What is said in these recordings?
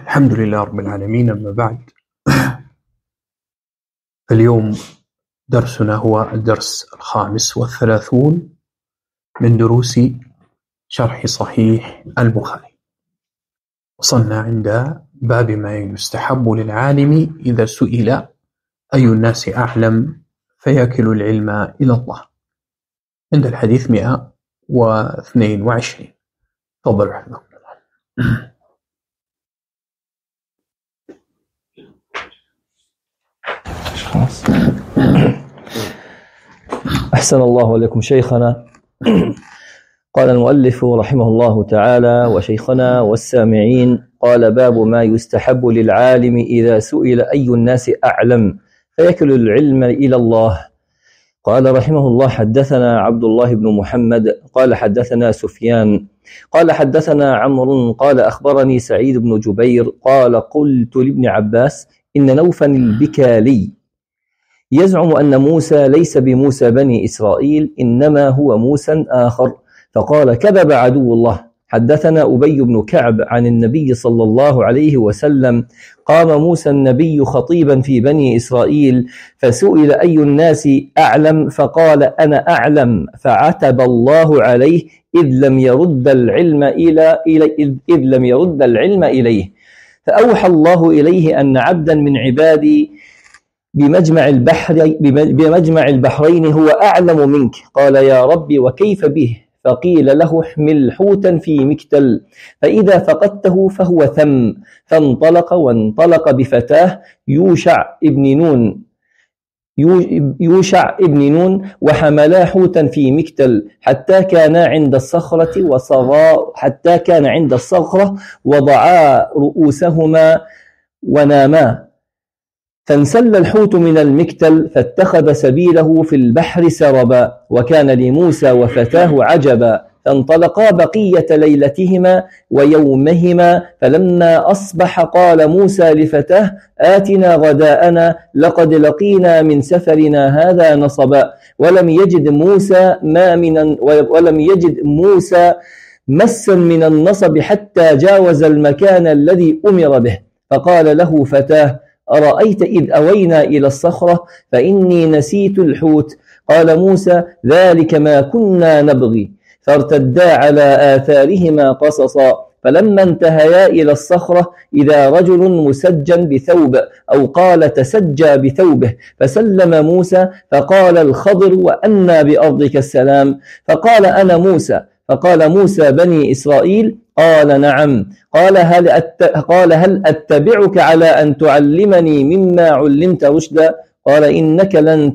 الحمد لله رب العالمين. أما بعد، اليوم درسنا هو الدرس 35 من دروس شرح صحيح البخاري. وصلنا عند باب ما يستحب للعالم إذا سئل أي الناس أعلم فيكل العلم إلى الله، عند الحديث 122. تفضل حفظكم الله. أحسن الله إليكم شيخنا. قال المؤلف رحمه الله تعالى: وشيخنا والسامعين، قال: باب ما يستحب للعالم إذا سئل أي الناس أعلم فيكل العلم إلى الله. قال رحمه الله: حدثنا عبد الله بن محمد قال حدثنا سفيان قال حدثنا عمرو قال أخبرني سعيد بن جبير قال: قلت لابن عباس: إن نوفا البكالي يزعم أن موسى ليس بموسى بني إسرائيل، إنما هو موسى آخر. فقال: كذب عدو الله. حدثنا أبي بن كعب عن النبي صلى الله عليه وسلم: قام موسى النبي خطيبا في بني إسرائيل فسئل أي الناس أعلم فقال: أنا أعلم، فعتب الله عليه إذ لم يرد العلم إليه. فأوحى الله إليه أن عبدا من عبادي بمجمع البحرين هو أعلم منك. قال: يا ربي وكيف به؟ فقيل له: احمل حوتا في مكتل، فإذا فقدته فهو ثم. فانطلق وانطلق بفتاه يوشع ابن نون وحملا حوتا في مكتل حتى كان عند الصخرة وضعا رؤوسهما وناما. فانسل الحوت من المكتل فاتخذ سبيله في البحر سربا، وكان لموسى وفتاه عجبا. فانطلقا بقية ليلتهما ويومهما، فلما أصبح قال موسى لفتاه: آتنا غداءنا لقد لقينا من سفرنا هذا نصبا. ولم يجد موسى مسا من النصب حتى جاوز المكان الذي أمر به. فقال له فتاه: أرأيت إذ أوينا إلى الصخرة فإني نسيت الحوت. قال موسى: ذلك ما كنا نبغي. فارتدا على آثارهما قصصا. فلما انتهيا إلى الصخرة إذا رجل مسجى بثوب، أو قال تسجى بثوبه، فسلم موسى. فقال الخضر: وأنى بأرضك السلام؟ فقال: أنا موسى. فقال موسى: بني إسرائيل؟ قال: نعم. قال: هل أتبعك على أن تعلمني مما علمت رشدا؟ قال: إنك لن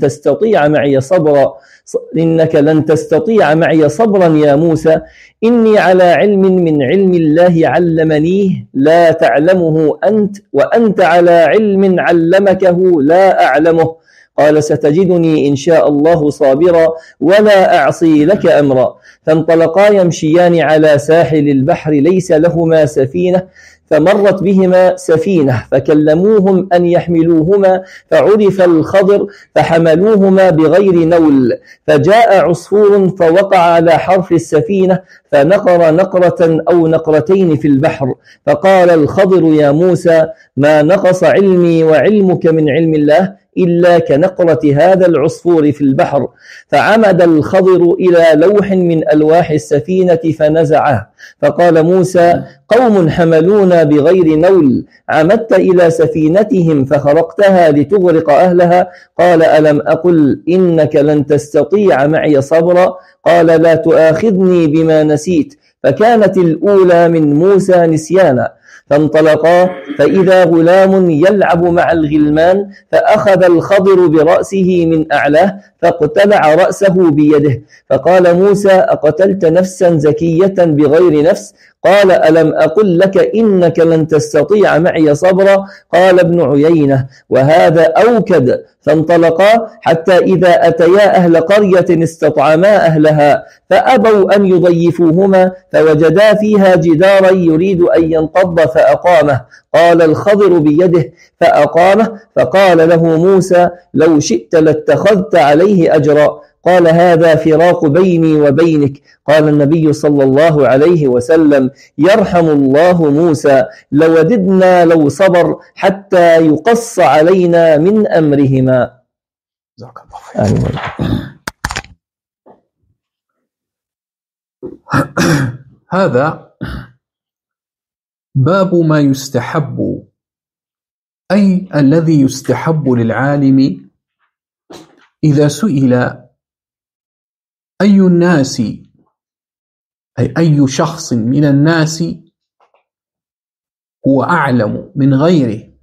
تستطيع معي صبرا يا موسى. إني على علم من علم الله علمنيه لا تعلمه أنت، وأنت على علم علمكه لا أعلمه. قال: ستجدني إن شاء الله صابرا ولا أعصي لك أمرا. فانطلقا يمشيان على ساحل البحر ليس لهما سفينة، فمرت بهما سفينة فكلموهم أن يحملوهما، فعرف الخضر فحملوهما بغير نول. فجاء عصفور فوقع على حرف السفينة فنقر نقرة أو نقرتين في البحر. فقال الخضر: يا موسى، ما نقص علمي وعلمك من علم الله إلا كنقرة هذا العصفور في البحر. فعمد الخضر إلى لوح من ألواح السفينة فنزعه. فقال موسى: قوم حملونا بغير نول، عمدت إلى سفينتهم فخرقتها لتغرق أهلها. قال: ألم أقل إنك لن تستطيع معي صبرا؟ قال: لا تؤاخذني بما نسيت. فكانت الأولى من موسى نسيانا. فانطلقا فإذا غلام يلعب مع الغلمان، فأخذ الخضر برأسه من أعلاه فاقتلع رأسه بيده. فقال موسى: أقتلت نفسا زكية بغير نفس؟ قال: ألم أقل لك إنك لن تستطيع معي صبرا؟ قال ابن عيينة: وهذا أوكد. فانطلقا حتى إذا أتيا أهل قرية استطعما أهلها فأبوا أن يضيفوهما، فوجدا فيها جدارا يريد أن ينقض فأقامه. قال الخضر بيده فأقامه. فقال له موسى: لو شئت لاتخذت عليه أجرا. قال هذا فراق بيني وبينك. قال النبي صلى الله عليه وسلم يرحم الله موسى لوددنا لو صبر حتى يقص علينا من أمرهما. جزاك الله خير. هذا باب ما يستحب، أي الذي يستحب للعالم إذا سئل أي الناس، أي أي شخص من الناس هو أعلم من غيره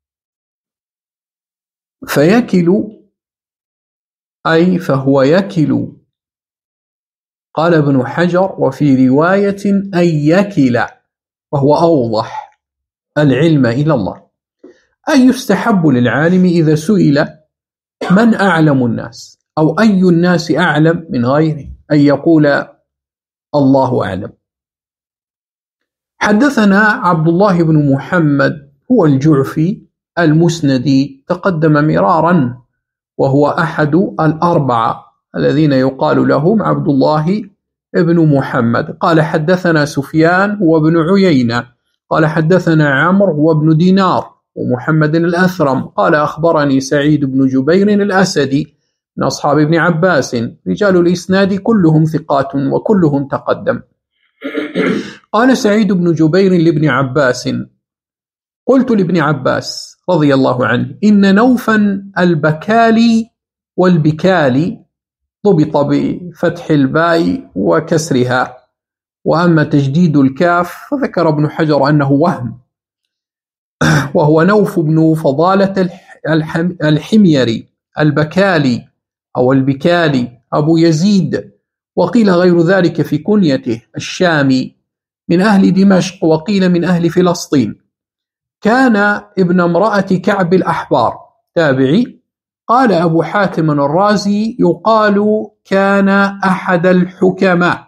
فيكل، أي فهو يكل. قال ابن حجر وفي رواية أن يكل، وهو أوضح، العلم إلى الله. أي يستحب للعالم إذا سئل من أعلم الناس أو أي الناس أعلم من غيره أن يقول الله أعلم. حدثنا عبد الله بن محمد هو الجعفي المسندي، تقدم مرارا، وهو أحد الأربعة الذين يقال لهم عبد الله بن محمد. قال حدثنا سفيان هو بن عيينة قال حدثنا عمرو هو بن دينار ومحمد الأثرم قال أخبرني سعيد بن جبير الأسدي من أصحاب ابن عباس، رجال الإسناد كلهم ثقات وكلهم تقدم. قال سعيد بن جبير لابن عباس قلت لابن عباس رضي الله عنه إن نوفا البكالي والبكالي ضبط بفتح الباء وكسرها، وأما تجديد الكاف فذكر ابن حجر أنه وهم، وهو نوف بن فضالة الحميري البكالي أو البكالي أبو يزيد، وقيل غير ذلك في كنيته، الشامي من أهل دمشق وقيل من أهل فلسطين. كان ابن امرأة كعب الأحبار، تابعي. قال أبو حاتم الرازي يقال كان أحد الحكماء.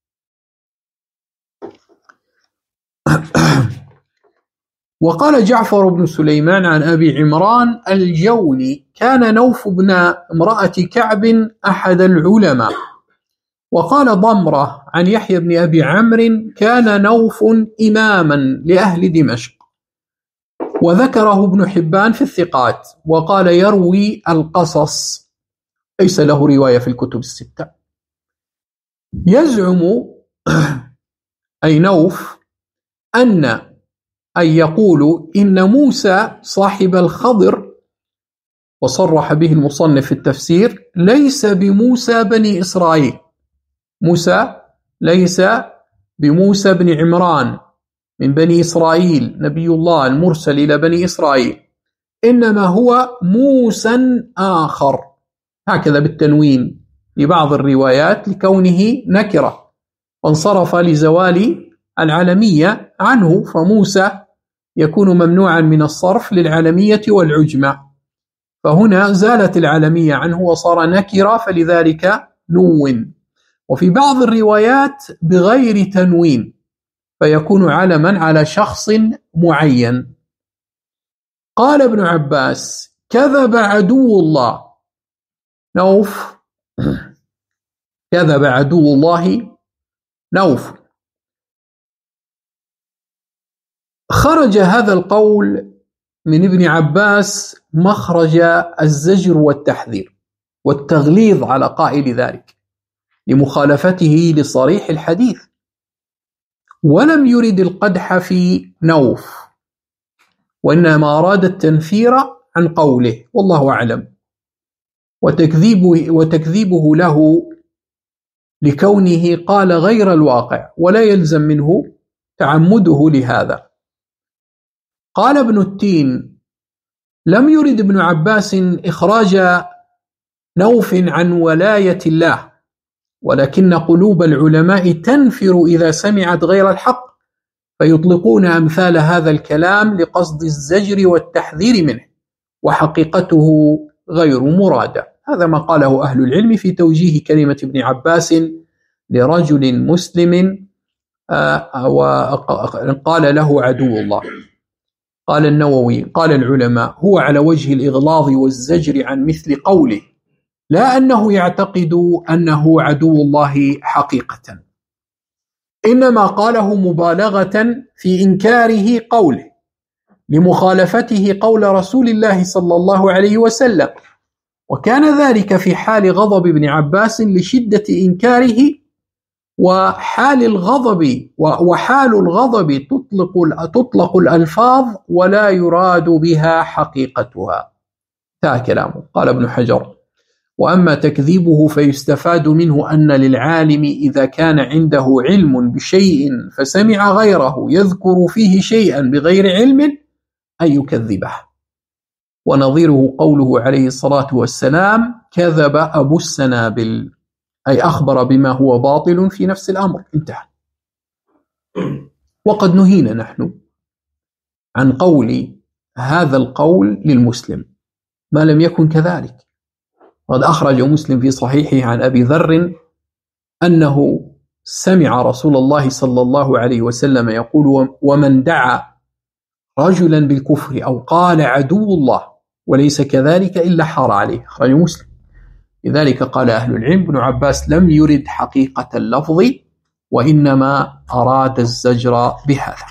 وقال جعفر بن سليمان عن أبي عمران الجوني كان نوف بن امرأة كعب أحد العلماء. وقال ضمرة عن يحيى بن أبي عمرو كان نوف إماما لأهل دمشق، وذكره ابن حبان في الثقات، وقال يروي القصص، ليس له رواية في الكتب الستة. يزعم أي نوف أن يقول إن موسى صاحب الخضر، وصرح به المصنف في التفسير، ليس بموسى بني إسرائيل، موسى ليس بموسى بن عمران من بني إسرائيل نبي الله المرسل إلى بني إسرائيل، إنما هو موسى آخر، هكذا بالتنوين لبعض الروايات لكونه نكرة، وانصرف لزوال العلمية عنه، فموسى يكون ممنوعا من الصرف للعلمية والعجمة، فهنا زالت العلمية عنه وصار نكرة، فلذلك نون. وفي بعض الروايات بغير تنوين فيكون علما على شخص معين. قال ابن عباس كذب عدو الله نوف، كذب عدو الله نوف. خرج هذا القول من ابن عباس مخرج الزجر والتحذير والتغليظ على قائل ذلك لمخالفته لصريح الحديث، ولم يرد القدح في نوف، وإنما أراد التنفير عن قوله، والله أعلم، وتكذيبه له لكونه قال غير الواقع، ولا يلزم منه تعمده لهذا. قال ابن التين لم يرد ابن عباس إخراج نوف عن ولاية الله، ولكن قلوب العلماء تنفر إذا سمعت غير الحق، فيطلقون أمثال هذا الكلام لقصد الزجر والتحذير منه، وحقيقته غير مرادة. هذا ما قاله أهل العلم في توجيه كلمة ابن عباس لرجل مسلم وقال له عدو الله. قال النووي قال العلماء هو على وجه الإغلاظ والزجر عن مثل قوله لا أنه يعتقد أنه عدو الله حقيقة، إنما قاله مبالغة في إنكاره قوله لمخالفته قول رسول الله صلى الله عليه وسلم، وكان ذلك في حال غضب ابن عباس لشدة إنكاره، وحال الغضب تطلق الألفاظ ولا يراد بها حقيقتها. انتهى كلامه. قال ابن حجر: وأما تكذيبه فيستفاد منه أن للعالم إذا كان عنده علم بشيء فسمع غيره يذكر فيه شيئا بغير علم أن يكذبه، ونظيره قوله عليه الصلاة والسلام: كذب أبو السنابل، أي أخبر بما هو باطل في نفس الأمر. انتهى. وقد نهينا نحن عن قول هذا القول للمسلم ما لم يكن كذلك. قد أخرج مسلم في صحيحه عن أبي ذر أنه سمع رسول الله صلى الله عليه وسلم يقول: ومن دعا رجلا بالكفر أو قال عدو الله وليس كذلك إلا حار عليه. أخرج مسلم. لذلك قال أهل العلم: ابن عباس لم يرد حقيقة اللفظ، وإنما أراد الزجر بهذا.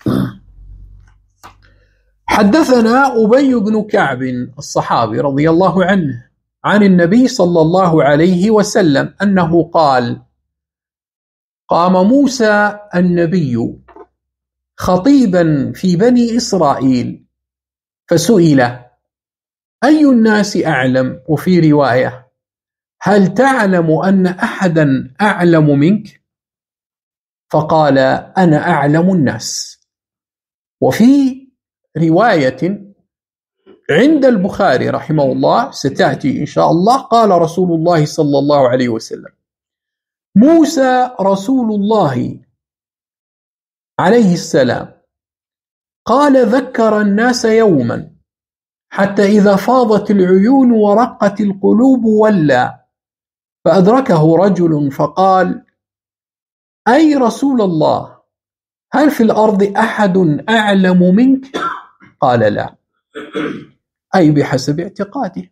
حدثنا أبي بن كعب الصحابي رضي الله عنه عن النبي صلى الله عليه وسلم أنه قال: قام موسى النبي خطيبا في بني إسرائيل فسئل: أي الناس أعلم؟ وفي رواية: هل تعلم أن أحدا أعلم منك؟ فقال: أنا أعلم الناس. وفي رواية عند البخاري رحمه الله ستأتي إن شاء الله، قال رسول الله صلى الله عليه وسلم: موسى رسول الله عليه السلام قال: ذكر الناس يوما حتى إذا فاضت العيون ورقت القلوب ولى، فأدركه رجل فقال: أي رسول الله، هل في الأرض أحد أعلم منك؟ قال: لا، أي بحسب اعتقاده.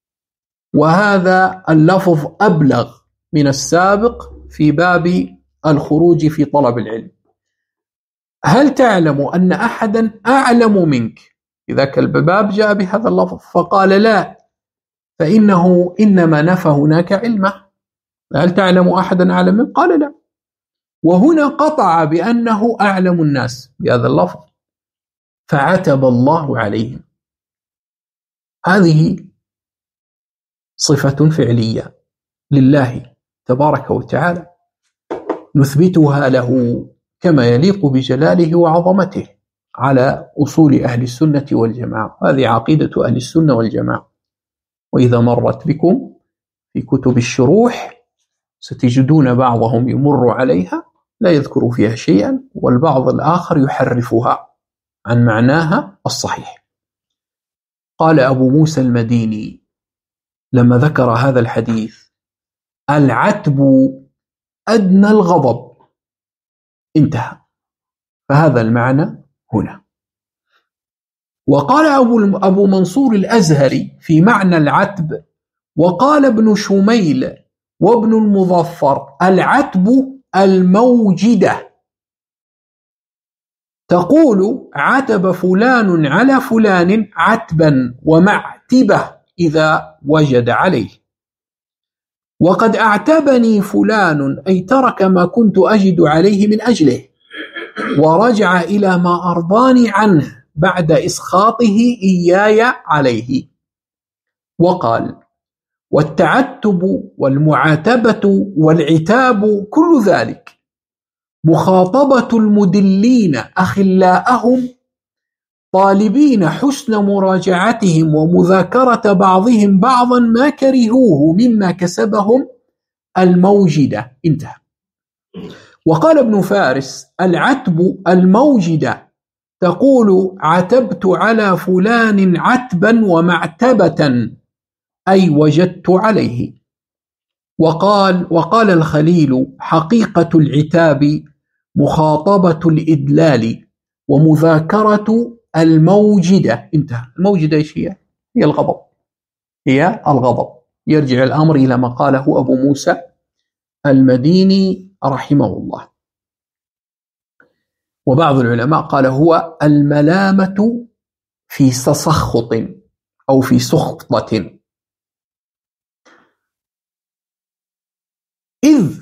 وهذا اللفظ أبلغ من السابق في باب الخروج في طلب العلم. هل تعلم أن أحدا أعلم منك؟ في ذاك الباب جاء بهذا اللفظ، فقال: لا، فإنه إنما نفى هناك علمه. هل تعلم أحدا أعلم منك؟ قال: لا. وهنا قطع بأنه أعلم الناس بهذا اللفظ، فعتب الله عليهم. هذه صفة فعلية لله تبارك وتعالى نثبتها له كما يليق بجلاله وعظمته على أصول أهل السنة والجماعة. هذه عقيدة أهل السنة والجماعة. وإذا مرت بكم في كتب الشروح ستجدون بعضهم يمر عليها لا يذكر فيها شيئا، والبعض الآخر يحرفها عن معناها الصحيح. قال أبو موسى المديني لما ذكر هذا الحديث: العتب أدنى الغضب. انتهى. فهذا المعنى هنا. وقال أبو منصور الأزهري في معنى العتب: وقال ابن شميل وابن المظفر: العتب الموجدة، تقول عتب فلان على فلان عتبا ومعتبة إذا وجد عليه. وقد أعتبني فلان، أي ترك ما كنت أجد عليه من أجله ورجع إلى ما أرضاني عنه بعد إسخاطه إياي عليه. وقال: والتعتب والمعاتبة والعتاب كل ذلك مخاطبة المدلين أخلاءهم طالبين حسن مراجعتهم ومذاكرة بعضهم بعضا ما كرهوه مما كسبهم الموجدة. انتهى. وقال ابن فارس: العتب الموجدة، تقول عتبت على فلان عتبا ومعتبة، أي وجدت عليه. وقال الخليل: حقيقة العتاب مخاطبة الإدلال ومذاكرة الموجدة. انتهى. الموجدة ايش هي؟ هي الغضب. يرجع الأمر إلى ما قاله أبو موسى المديني رحمه الله. وبعض العلماء قال هو الملامة في تسخط أو في سخطة. إذ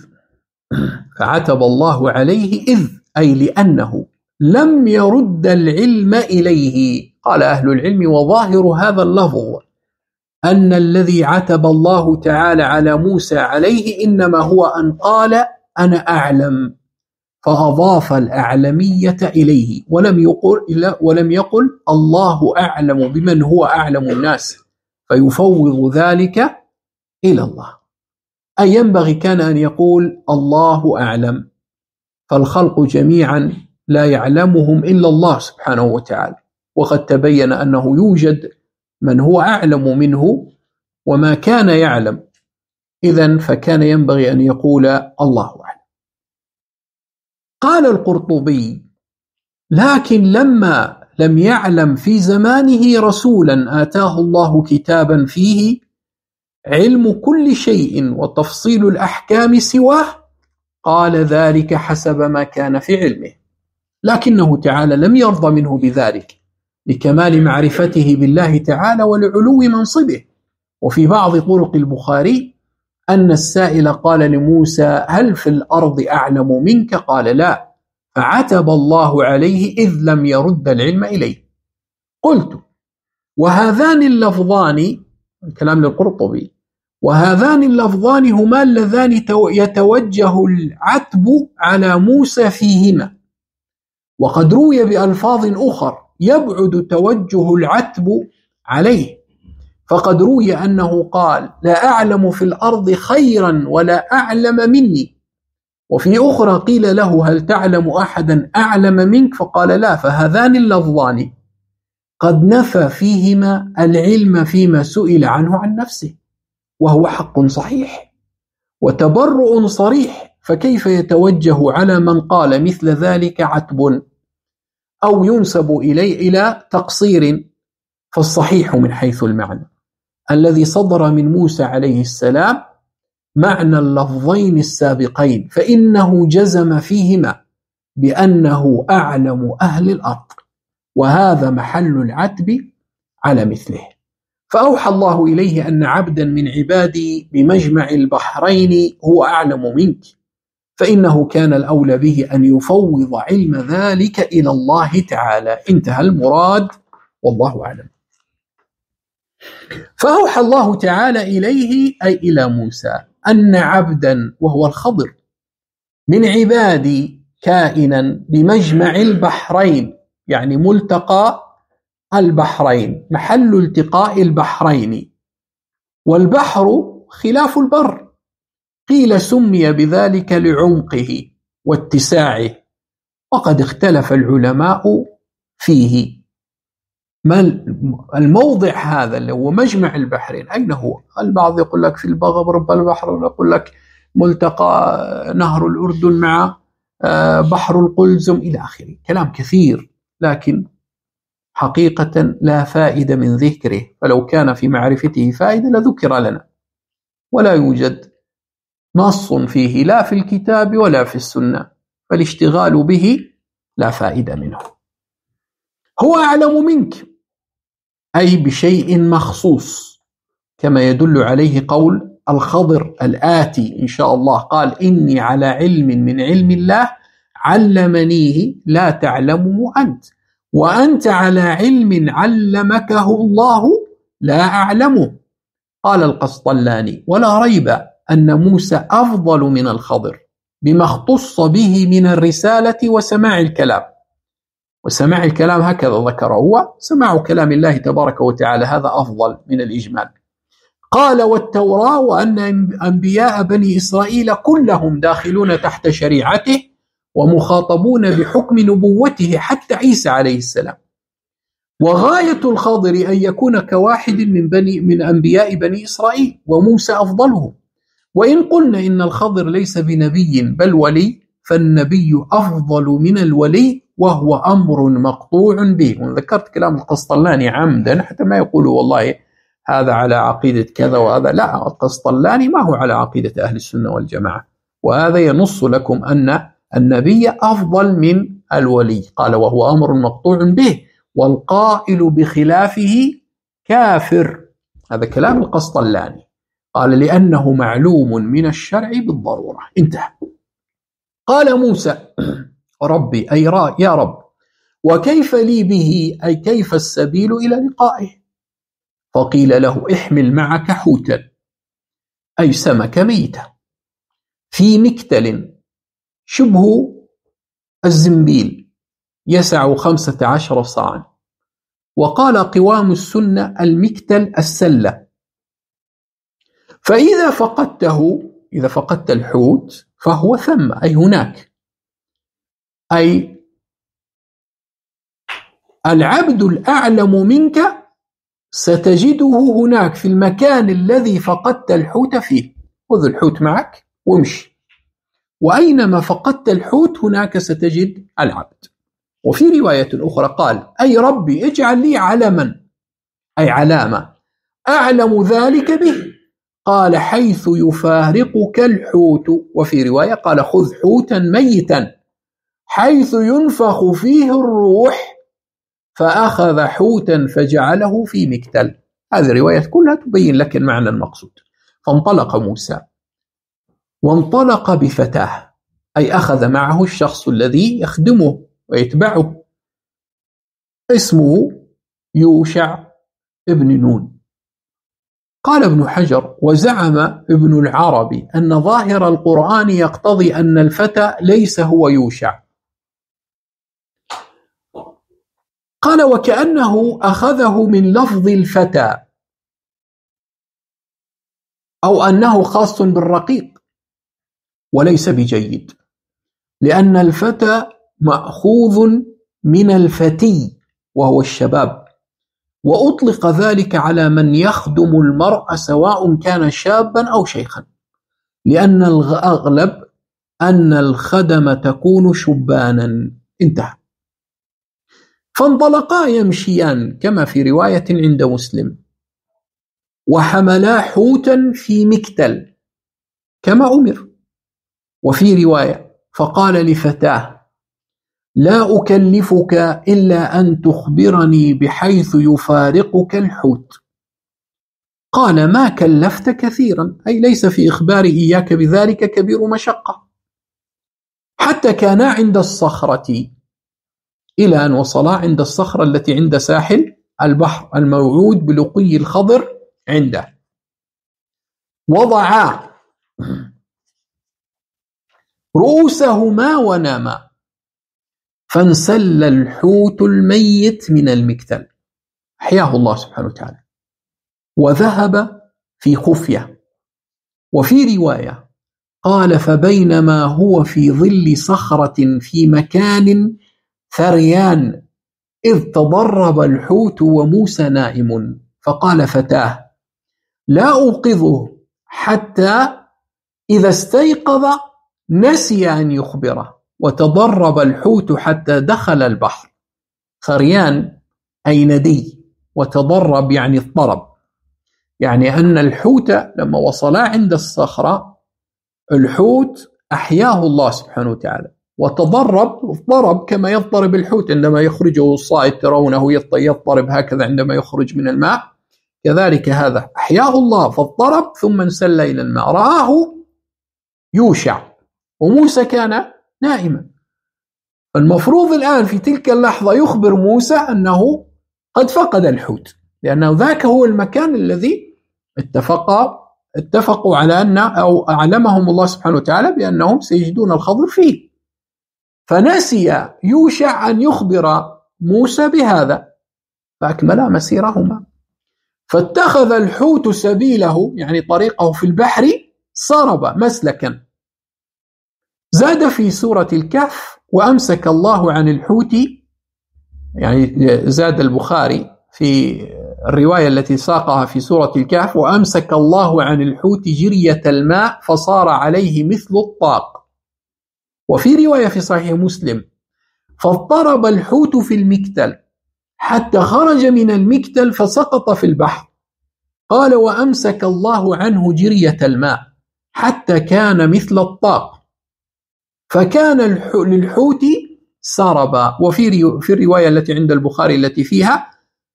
فعتب الله عليه إذ أي لأنه لم يرد العلم إليه. قال أهل العلم وظاهر هذا اللفظ أن الذي عتب الله تعالى على موسى عليه إنما هو أن قال أنا أعلم، فأضاف الأعلمية إليه ولم يقل الله أعلم بمن هو أعلم الناس، فيفوض ذلك إلى الله. أي ينبغي كان أن يقول الله أعلم، فالخلق جميعا لا يعلمهم إلا الله سبحانه وتعالى، وقد تبين أنه يوجد من هو أعلم منه وما كان يعلم، إذن فكان ينبغي أن يقول الله أعلم. قال القرطبي لكن لما لم يعلم في زمانه رسولا آتاه الله كتابا فيه علم كل شيء وتفصيل الأحكام سواه قال ذلك حسب ما كان في علمه، لكنه تعالى لم يرضى منه بذلك لكمال معرفته بالله تعالى ولعلو منصبه. وفي بعض طرق البخاري أن السائل قال لموسى هل في الأرض أعلم منك؟ قال لا، فعتب الله عليه إذ لم يرد العلم إليه. قلت وهذان اللفظان، الكلام للقرطبي، وهذان اللفظان هما اللذان يتوجه العتب على موسى فيهما، وقد روي بألفاظ أخر يبعد توجه العتب عليه، فقد روي أنه قال لا أعلم في الأرض خيرا ولا أعلم مني، وفي أخرى قيل له هل تعلم أحدا أعلم منك؟ فقال لا، فهذان اللفظان قد نفى فيهما العلم فيما سئل عنه عن نفسه، وهو حق صحيح وتبرؤ صريح، فكيف يتوجه على من قال مثل ذلك عتب أو ينسب إلى تقصير؟ فالصحيح من حيث المعنى الذي صدر من موسى عليه السلام معنى اللفظين السابقين، فإنه جزم فيهما بأنه أعلم أهل الأرض، وهذا محل العتب على مثله. فأوحى الله إليه أن عبدا من عبادي بمجمع البحرين هو أعلم منك، فإنه كان الأولى به أن يفوض علم ذلك إلى الله تعالى. انتهى المراد والله أعلم. فأوحى الله تعالى إليه أي إلى موسى أن عبدا وهو الخضر من عبادي كائنا بمجمع البحرين، يعني ملتقى البحرين، محل التقاء البحرين، والبحر خلاف البر، قيل سمي بذلك لعمقه واتساعه، وقد اختلف العلماء فيه. ما الموضع هذا اللي هو مجمع البحرين أين هو؟ البعض يقول لك في رب البحر، يقول لك ملتقى نهر الأردن مع بحر القلزم إلى آخره، كلام كثير، لكن حقيقة لا فائدة من ذكره، فلو كان في معرفته فائدة لذكر لنا، ولا يوجد نص فيه لا في الكتاب ولا في السنة، فالاشتغال به لا فائدة منه. هو أعلم منك أي بشيء مخصوص، كما يدل عليه قول الخضر الآتي إن شاء الله، قال إني على علم من علم الله علمنيه لا تعلمه أنت، وأنت على علم علمكه الله لا أعلمه. قال القسطلاني ولا ريب أن موسى أفضل من الخضر بما اختص به من الرسالة وسماع الكلام. وسماع الكلام هكذا ذكر هو سماع كلام الله تبارك وتعالى، هذا أفضل من الإجمال. قال والتوراة وأن أنبياء بني إسرائيل كلهم داخلون تحت شريعته ومخاطبون بحكم نبوته حتى عيسى عليه السلام. وغاية الخاضر أن يكون كواحد من أنبياء بني إسرائيل، وموسى أفضلهم. وإن قلنا إن الخضر ليس بنبي بل ولي، فالنبي أفضل من الولي، وهو أمر مقطوع به. وذكرت كلام القسطلاني عمدا حتى ما يقولوا والله هذا على عقيدة كذا وهذا لا، القسطلاني ما هو على عقيدة أهل السنة والجماعة، وهذا ينص لكم أن النبي أفضل من الولي. قال وهو أمر مقطوع به والقائل بخلافه كافر. هذا كلام القسطلاني. قال لأنه معلوم من الشرع بالضرورة. انتهى. قال موسى ربي أي يا رب وكيف لي به أي كيف السبيل إلى لقائه؟ فقيل له احمل معك حوتا أي سمك ميتة في مكتل شبه الزنبيل يسع 15 صاعا. وقال قوام السنة المكتل السلة. فإذا فقدته، إذا فقدت الحوت فهو ثم أي هناك، أي العبد الأعلم منك ستجده هناك في المكان الذي فقدت الحوت فيه. خذ الحوت معك وامشي، وأينما فقدت الحوت هناك ستجد العبد. وفي رواية أخرى قال أي ربي اجعل لي علما أي علامة أعلم ذلك به. قال حيث يفارقك الحوت. وفي رواية قال خذ حوتا ميتا حيث ينفخ فيه الروح، فأخذ حوتا فجعله في مكتل. هذه الرواية كلها تبين لك المعنى المقصود. فانطلق موسى وانطلق بفتاه أي أخذ معه الشخص الذي يخدمه ويتبعه، اسمه يوشع ابن نون. قال ابن حجر وزعم ابن العربي أن ظاهر القرآن يقتضي أن الفتى ليس هو يوشع. قال وكأنه أخذه من لفظ الفتى أو أنه خاص بالرقيق، وليس بجيد، لأن الفتى مأخوذ من الفتي وهو الشباب، وأطلق ذلك على من يخدم المرء سواء كان شابا أو شيخا، لأن الأغلب أن الخدم تكون شبانا. انتهى. فانطلقا يمشيان كما في رواية عند مسلم، وحملا حوتا في مكتل كما أمر. وفي رواية فقال لفتاه لا أكلفك إلا أن تخبرني بحيث يفارقك الحوت. قال ما كلفت كثيرا، أي ليس في إخبار إياك بذلك كبير مشقة. حتى كانا عند الصخرة، إلى أن وصلا عند الصخرة التي عند ساحل البحر الموعود بلقي الخضر عنده. وضعا رؤوسهما وناما، فانسل الحوت الميت من المكتل، أحياه الله سبحانه وتعالى، وذهب في خفية. وفي رواية قال فبينما هو في ظل صخرة في مكان ثريان إذ تضرب الحوت وموسى نائم، فقال فتاه لا أوقظه حتى إذا استيقظ نسي أن يخبره، وتضرب الحوت حتى دخل البحر. ثريان أي ندي، وتضرب يعني اضطرب، يعني أن الحوت لما وصلا عند الصخرة الحوت أحياه الله سبحانه وتعالى، وتضرب كما يضطرب الحوت عندما يخرجه الصائد، ترونه يضطرب هكذا عندما يخرج من الماء، كذلك هذا أحياه الله فاضطرب ثم انسل إلى الماء. رآه يوشع وموسى كان نائما. المفروض الآن في تلك اللحظة يخبر موسى أنه قد فقد الحوت، لأنه ذاك هو المكان الذي اتفقوا على أن أو أعلمهم الله سبحانه وتعالى بأنهم سيجدون الخضر فيه. فنسي يوشع أن يخبر موسى بهذا، فأكملا مسيرهما. فاتخذ الحوت سبيله يعني طريقه في البحر سرب مسلكا. زاد في سورة الكهف وأمسك الله عن الحوت، يعني زاد البخاري في الرواية التي ساقها في سورة الكهف وأمسك الله عن الحوت جرية الماء فصار عليه مثل الطاق. وفي رواية في صحيح مسلم فاضطرب الحوت في المكتل حتى خرج من المكتل فسقط في البحر، قال وأمسك الله عنه جرية الماء حتى كان مثل الطاق، فكان للحوت سربا. في الرواية التي عند البخاري التي فيها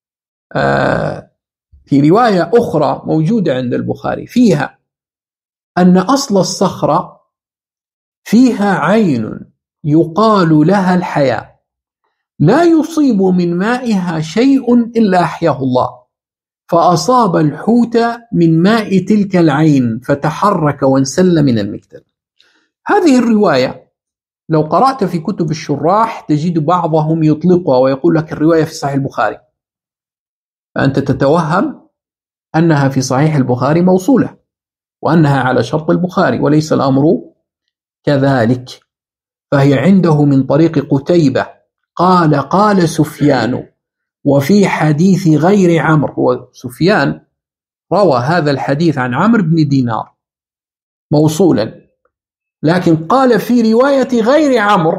في رواية أخرى موجودة عند البخاري فيها أن أصل الصخرة فيها عين يقال لها الحياة، لا يصيب من مائها شيء إلا أحياه الله، فأصاب الحوت من ماء تلك العين فتحرك وانسل من المكتل. هذه الرواية لو قرأت في كتب الشراح تجد بعضهم يطلقها ويقول لك الرواية في صحيح البخاري، فأنت تتوهم أنها في صحيح البخاري موصولة وأنها على شرط البخاري، وليس الأمر كذلك. فهي عنده من طريق قتيبة قال سفيان وفي حديث غير عمرو. هو سفيان روى هذا الحديث عن عمرو بن دينار موصولا، لكن قال في رواية غير عمرو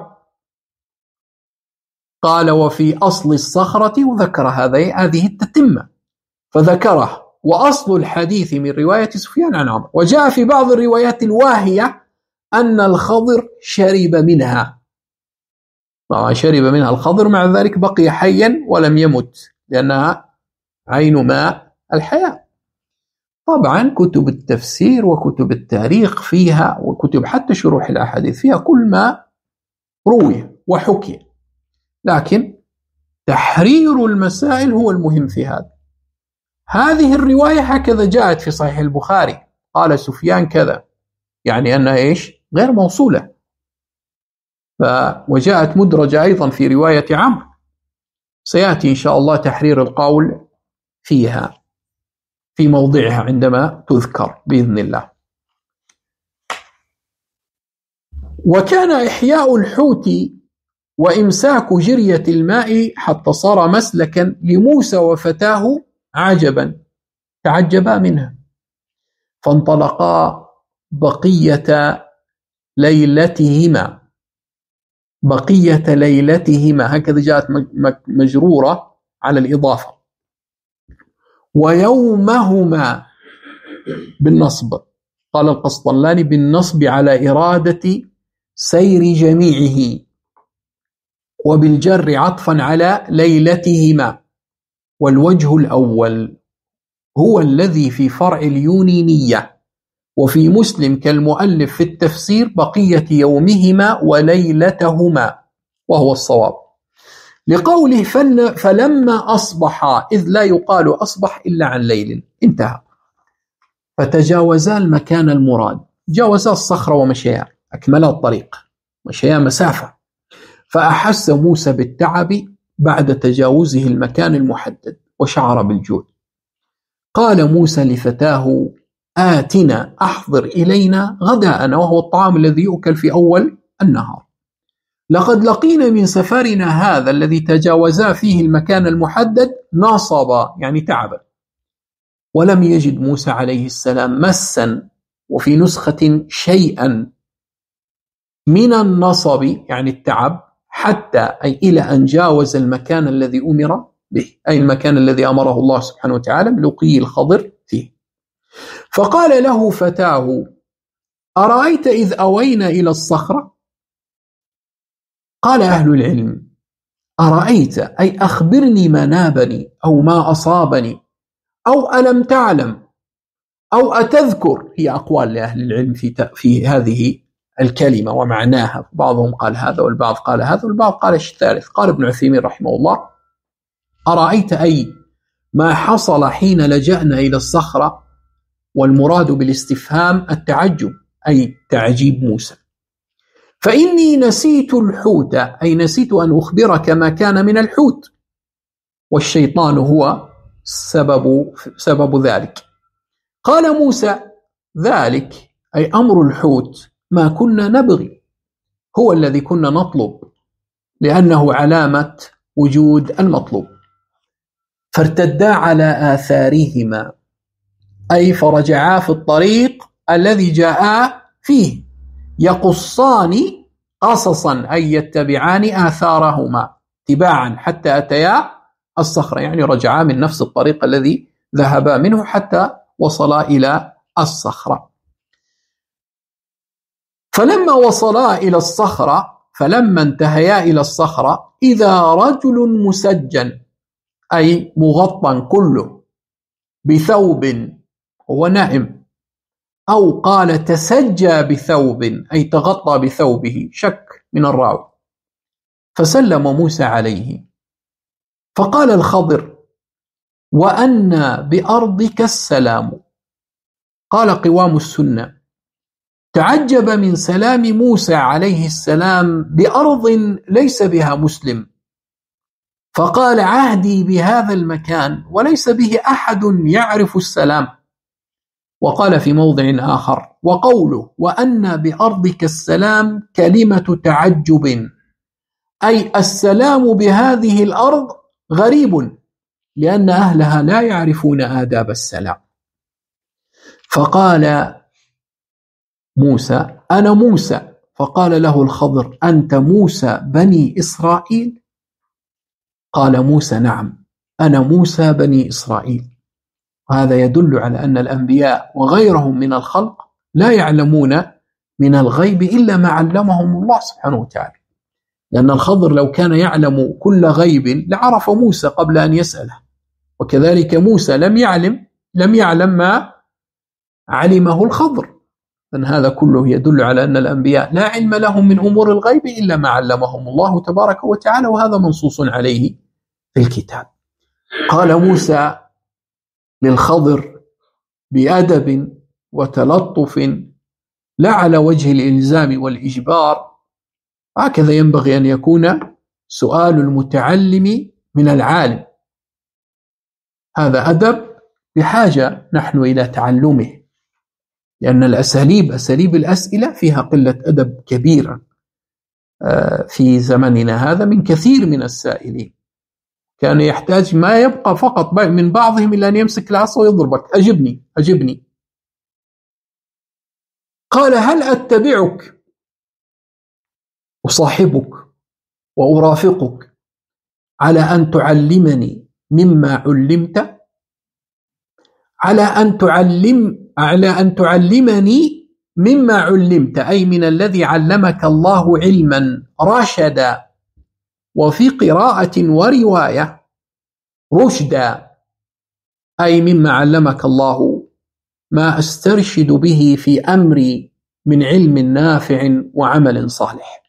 قال وفي أصل الصخرة، وذكر هذه التتمة فذكره، وأصل الحديث من رواية سفيان عن عمرو. وجاء في بعض الروايات الواهية أن الخضر شرب منها، الخضر مع ذلك بقي حيا ولم يمت لأنها عين ماء الحياة. طبعا كتب التفسير وكتب التاريخ فيها، وكتب حتى شروح الأحاديث فيها كل ما روي وحكي، لكن تحرير المسائل هو المهم في هذا. هذه الرواية هكذا جاءت في صحيح البخاري، قال سفيان كذا، يعني أنها غير موصولة. وجاءت مدرجة أيضا في رواية عمرو، سيأتي إن شاء الله تحرير القول فيها في موضعها عندما تذكر بإذن الله. وكان إحياء الحوت وإمساك جرية الماء حتى صار مسلكا لموسى وفتاه عجبا، تعجبا منها، فانطلقا بقية ليلتهما، هكذا جاءت مجرورة على الإضافة، ويومهما بالنصب، قال القسطلاني بالنصب على إرادة سير جميعه، وبالجر عطفا على ليلتهما. والوجه الأول هو الذي في فرع اليونينية، وفي مسلم كالمؤلف في التفسير بقية يومهما وليلتهما، وهو الصواب، لقوله فلما أصبحا، إذ لا يقال أصبح إلا عن ليل، انتهى. فتجاوزا المكان المراد، جاوزا الصخرة ومشيا، أكملا الطريق، مشيا مسافة. فأحس موسى بالتعب بعد تجاوزه المكان المحدد وشعر بالجوع. قال موسى لفتاه آتنا أحضر إلينا غداءنا، وهو الطعام الذي يؤكل في أول النهار. لقد لقينا من سفرنا هذا الذي تجاوزا فيه المكان المحدد نصبا، يعني تعبا. ولم يجد موسى عليه السلام مسا، وفي نسخة شيئا من النصب يعني التعب، حتى أي إلى أن جاوز المكان الذي أمر به، أي المكان الذي أمره الله سبحانه وتعالى بلقي الخضر فيه. فقال له فتاه أرأيت إذ أوينا إلى الصخرة؟ قال أهل العلم أرأيت أي أخبرني ما نابني أو ما أصابني، أو ألم تعلم، أو أتذكر، هي أقوال لأهل العلم في هذه الكلمة ومعناها، بعضهم قال هذا والبعض قال هذا والبعض قال الثالث. قال ابن عثيمين رحمه الله أرأيت أي ما حصل حين لجأنا إلى الصخرة، والمراد بالاستفهام التعجب أي تعجيب موسى. فإني نسيت الحوت، أي نسيت أن أخبرك ما كان من الحوت، والشيطان هو سبب ذلك. قال موسى ذلك أي أمر الحوت ما كنا نبغي، هو الذي كنا نطلب، لأنه علامة وجود المطلوب. فارتدا على آثارهما، أي فرجعا في الطريق الذي جاءا فيه، يقصان قصصا أي يتبعان آثارهما تباعا حتى أتيا الصخرة، يعني رجعا من نفس الطريق الذي ذهبا منه حتى وصلا إلى الصخرة. فلما وصلا إلى الصخرة، فلما انتهيا إلى الصخرة، إذا رجل مسجن، أي مغطى كله بثوب، هو نائم، أو قال تسجى بثوب أي تغطى بثوبه، شك من الراوي. فسلم موسى عليه، فقال الخضر: وأنى بأرضك السلام. قال قوام السنة: تعجب من سلام موسى عليه السلام بأرض ليس بها مسلم، فقال: عهدي بهذا المكان وليس به أحد يعرف السلام. وقال في موضع آخر: وقوله وأنى بأرضك السلام كلمة تعجب، أي السلام بهذه الأرض غريب، لأن أهلها لا يعرفون آداب السلام. فقال موسى: أنا موسى. فقال له الخضر: أنت موسى بني إسرائيل؟ قال موسى: نعم، أنا موسى بني إسرائيل. وهذا يدل على أن الأنبياء وغيرهم من الخلق لا يعلمون من الغيب إلا ما علمهم الله سبحانه وتعالى، لأن الخضر لو كان يعلم كل غيب لعرف موسى قبل أن يسأله، وكذلك موسى لم يعلم ما علمه الخضر. أن هذا كله يدل على أن الأنبياء لا علم لهم من أمور الغيب إلا ما علمهم الله تبارك وتعالى، وهذا منصوص عليه في الكتاب. قال موسى للخضر بأدب وتلطف، لا على وجه الإلزام والإجبار، هكذا ينبغي أن يكون سؤال المتعلم من العالم. هذا أدب بحاجة نحن إلى تعلمه، لأن أساليب الأسئلة فيها قلة أدب كبيرة في زمننا هذا من كثير من السائلين. كان يحتاج ما يبقى فقط من بعضهم إلا أن يمسك العصا ويضربك: أجبني. قال: هل أتبعك أصاحبك وأرافقك على أن تعلمني مما علمت؟ على أن تعلمني مما علمت، أي من الذي علمك الله علما رشدا، وفي قراءة ورواية رشدا، أي مما علمك الله ما أسترشد به في أمري من علم نافع وعمل صالح.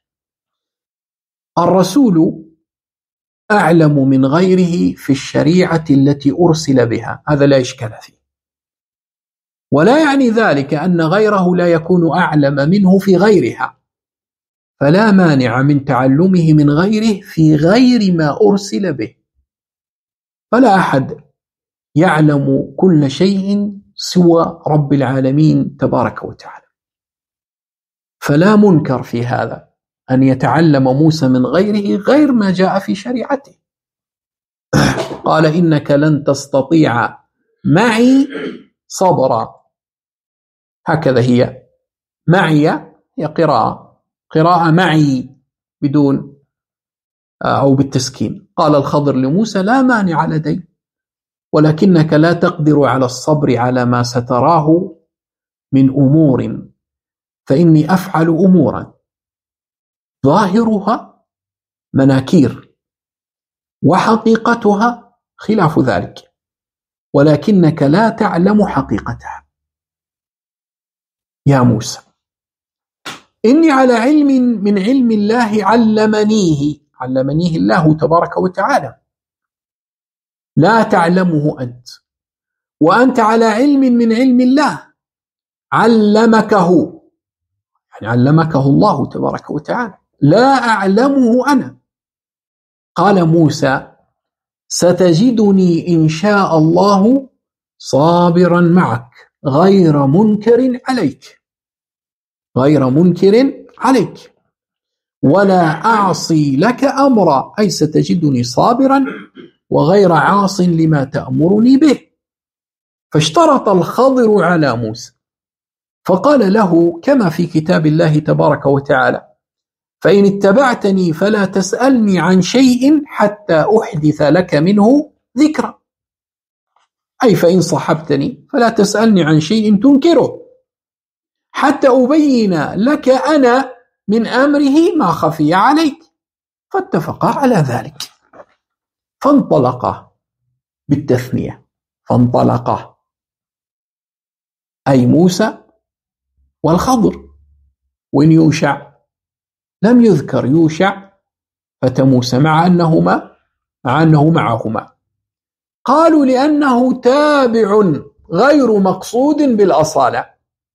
الرسول أعلم من غيره في الشريعة التي أرسل بها، هذا لا إشكال فيه، ولا يعني ذلك أن غيره لا يكون أعلم منه في غيرها، فلا مانع من تعلمه من غيره في غير ما أرسل به. فلا أحد يعلم كل شيء سوى رب العالمين تبارك وتعالى، فلا منكر في هذا أن يتعلم موسى من غيره غير ما جاء في شريعته. قال: إنك لن تستطيع معي صبرا، هكذا هي معي، هي قراءة معي بدون أو بالتسكين. قال الخضر لموسى: لا مانع لدي، ولكنك لا تقدر على الصبر على ما ستراه من أمور، فإني أفعل أمورا ظاهرها مناكير وحقيقتها خلاف ذلك، ولكنك لا تعلم حقيقتها. يا موسى، إني على علم من علم الله علمنيه الله تبارك وتعالى، لا تعلمه أنت، وأنت على علم من علم الله علمكه، يعني علمكه الله تبارك وتعالى، لا أعلمه أنا. قال موسى: ستجدني إن شاء الله صابرا معك غير منكر عليك ولا أعصي لك أمرا، أي ستجدني صابرا وغير عاص لما تأمرني به. فاشترط الخضر على موسى، فقال له كما في كتاب الله تبارك وتعالى: فإن اتبعتني فلا تسألني عن شيء حتى أحدث لك منه ذكرا. أي فإن صحبتني فلا تسألني عن شيء تنكره حتى أبين لك أنا من أمره ما خفي عليك. فاتفقا على ذلك. فانطلقا بالتثنية، فانطلقا أي موسى والخضر. وإن يوشع لم يذكر يوشع فتى موسى مع أنه معهما. قالوا لأنه تابع غير مقصود بالأصالة،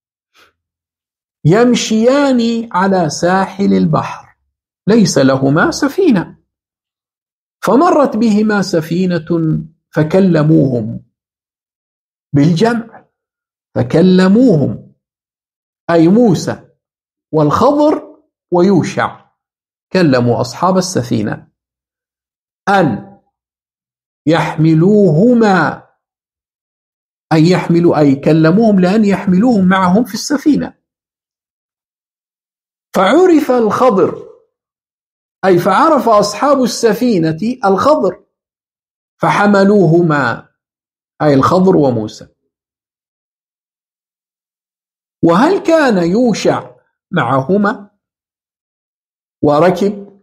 يمشيان على ساحل البحر ليس لهما سفينة، فمرت بهما سفينة فكلموهم بالجمع، فكلموهم أي موسى والخضر ويوشع كلموا أصحاب السفينة أن يحملوهما، أي كلموهم لأن يحملوهم معهم في السفينة. فعرف الخضر أي فعرف أصحاب السفينة الخضر فحملوهما أي الخضر وموسى. وهل كان يوشع معهما وركب؟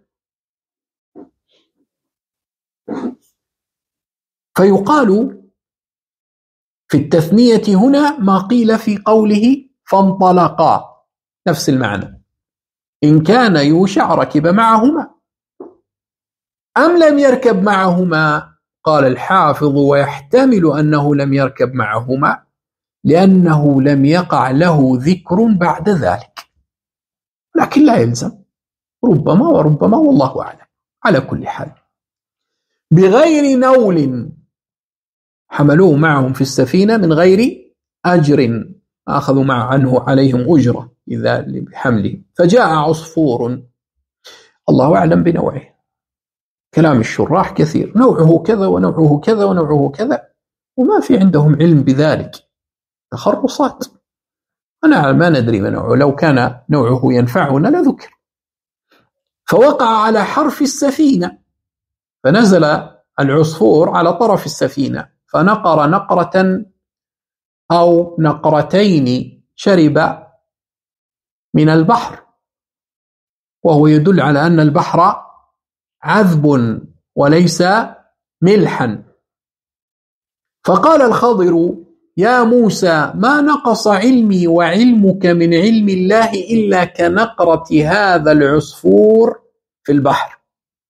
فيقال في التثنية هنا ما قيل في قوله فانطلقا، نفس المعنى. إن كان يوشع ركب معهما أم لم يركب معهما؟ قال الحافظ ويحتمل أنه لم يركب معهما لأنه لم يقع له ذكر بعد ذلك، لكن لا يلزم، ربما وربما والله أعلم. على كل حال بغير نول حملوه معهم في السفينة من غير أجر، أخذوا عنه عليهم أجرة إذا بحمله. فجاء عصفور، الله أعلم بنوعه، كلام الشراح كثير، نوعه كذا ونوعه كذا ونوعه كذا، وما في عندهم علم بذلك، تخرصات، أنا ما ندري ما نوعه، لو كان نوعه ينفعنا لذكر. فوقع على حرف السفينة، فنزل العصفور على طرف السفينة فنقر نقرة أو نقرتين، شرب من البحر، وهو يدل على أن البحر عذب وليس ملحا. فقال الخضر يا موسى ما نقص علمي وعلمك من علم الله إلا كنقرة هذا العصفور في البحر،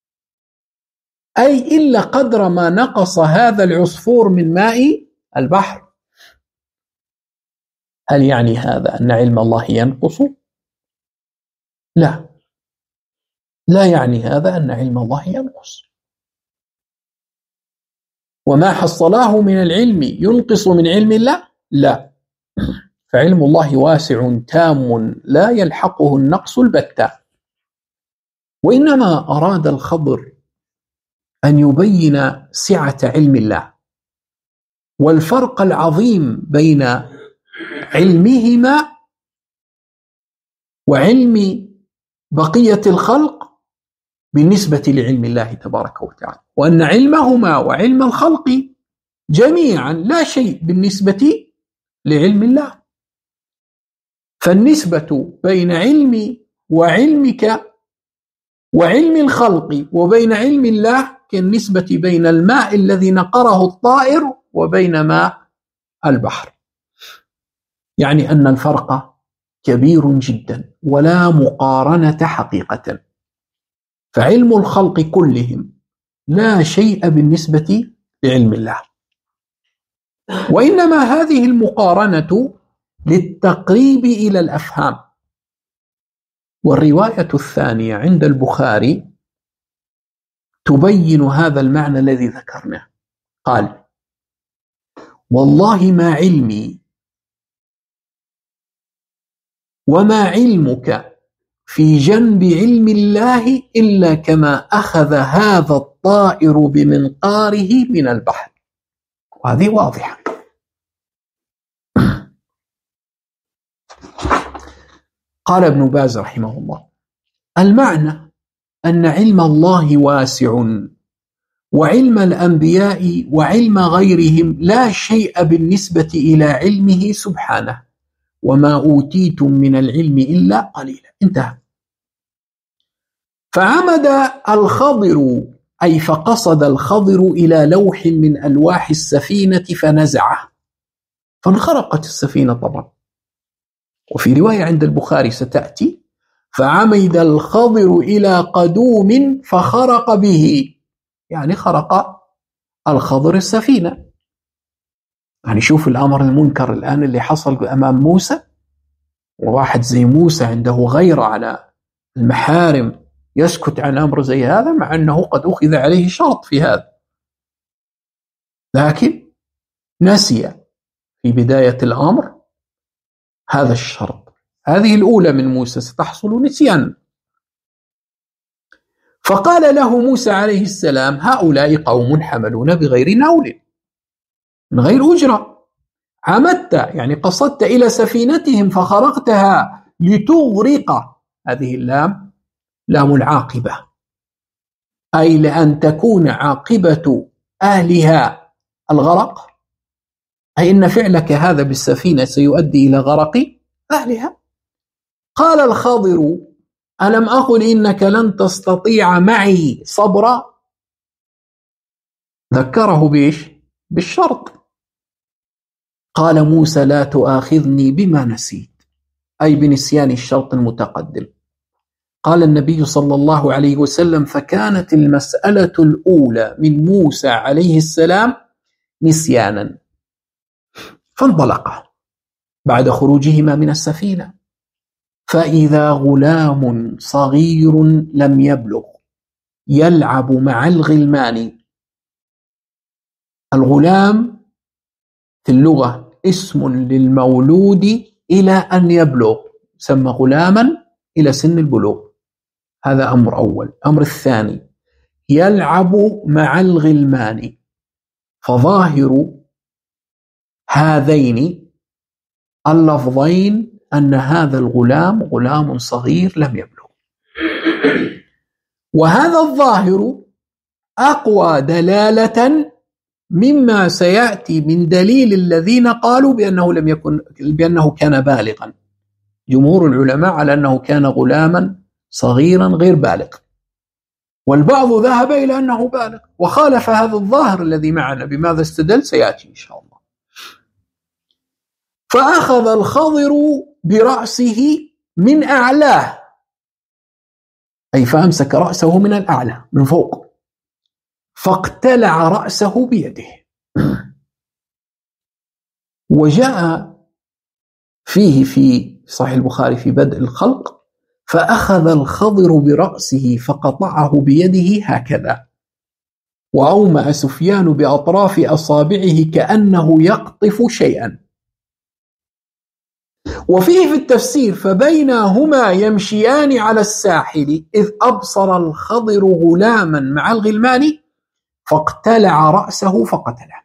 أي إلا قدر ما نقص هذا العصفور من ماء البحر. هل يعني هذا أن علم الله ينقص؟ لا، لا يعني هذا أن علم الله ينقص. وما حصلاه من العلم ينقص من علم الله؟ لا، فعلم الله واسع تام لا يلحقه النقص البتة. وإنما أراد الخضر أن يبين سعة علم الله والفرق العظيم بين علمهما وعلم بقية الخلق بالنسبة لعلم الله تبارك وتعالى، وأن علمهما وعلم الخلق جميعا لا شيء بالنسبة لعلم الله. فالنسبة بين علمي وعلمك وعلم الخلق وبين علم الله كالنسبة بين الماء الذي نقره الطائر وبين ماء البحر، يعني أن الفرق كبير جدا ولا مقارنة حقيقة. فعلم الخلق كلهم لا شيء بالنسبة لعلم الله، وإنما هذه المقارنة للتقريب إلى الأفهام. والرواية الثانية عند البخاري تبين هذا المعنى الذي ذكرناه. قال والله ما علمي وما علمك في جنب علم الله إلا كما أخذ هذا الطائر بمنقاره من البحر. وهذه واضحة. قال ابن باز رحمه الله المعنى أن علم الله واسع وعلم الأنبياء وعلم غيرهم لا شيء بالنسبة إلى علمه سبحانه، وما أوتيتم من العلم إلا قليلا. انتهى. فعمد الخضر، أي فقصد الخضر إلى لوح من ألواح السفينة فنزعه، فانخرقت السفينة طبعا. وفي رواية عند البخاري ستأتي: فعمد الخضر إلى قدوم فخرق به، يعني خرق الخضر السفينة. يعني شوف الأمر المنكر الآن اللي حصل أمام موسى، وواحد زي موسى عنده غيرة على المحارم يسكت عن أمر زي هذا، مع أنه قد أخذ عليه شرط في هذا، لكن نسي في بداية الأمر هذا الشرط. هذه الأولى من موسى ستحصل نسيانا. فقال له موسى عليه السلام: هؤلاء قوم حملون بغير نول، من غير أجرة، عمدت يعني قصدت إلى سفينتهم فخرقتها لتغرق. هذه اللام لام العاقبة، أي لأن تكون عاقبة أهلها الغرق، أي إن فعلك هذا بالسفينة سيؤدي إلى غرق أهلها. قال الخضر: ألم أقل إنك لن تستطيع معي صبرا؟ ذكره بإيش؟ بالشرط. قال موسى: لا تؤاخذني بما نسيت، أي بنسيان الشرط المتقدم. قال النبي صلى الله عليه وسلم: فكانت المسألة الأولى من موسى عليه السلام نسيانا. فانطلقا بعد خروجهما من السفينة، فإذا غلام صغير لم يبلغ يلعب مع الغلمان. الغلام في اللغة اسم للمولود إلى أن يبلغ، سمى غلاما إلى سن البلوغ. هذا أمر أول. أمر الثاني: يلعب مع الغلمان، فظاهر هذين اللفظين أن هذا الغلام غلام صغير لم يبلغ. وهذا الظاهر أقوى دلالة مما سيأتي من دليل الذين قالوا بأنه كان بالغا. جمهور العلماء على أنه كان غلاما صغيرا غير بالغ، والبعض ذهب إلى أنه بالغ، وخالف هذا الظاهر الذي معنا. بماذا استدل؟ سيأتي إن شاء الله. فأخذ الخضر برأسه من أعلاه، أي فأمسك رأسه من الأعلى من فوق، فاقتلع رأسه بيده. وجاء فيه في صحيح البخاري في بدء الخلق: فأخذ الخضر برأسه فقطعه بيده هكذا، وأومأ سفيان بأطراف أصابعه كأنه يقطف شيئا. وفيه في التفسير: فبينهما يمشيان على الساحل إذ أبصر الخضر غلاما مع الغلمان فاقتلع رأسه فقتله.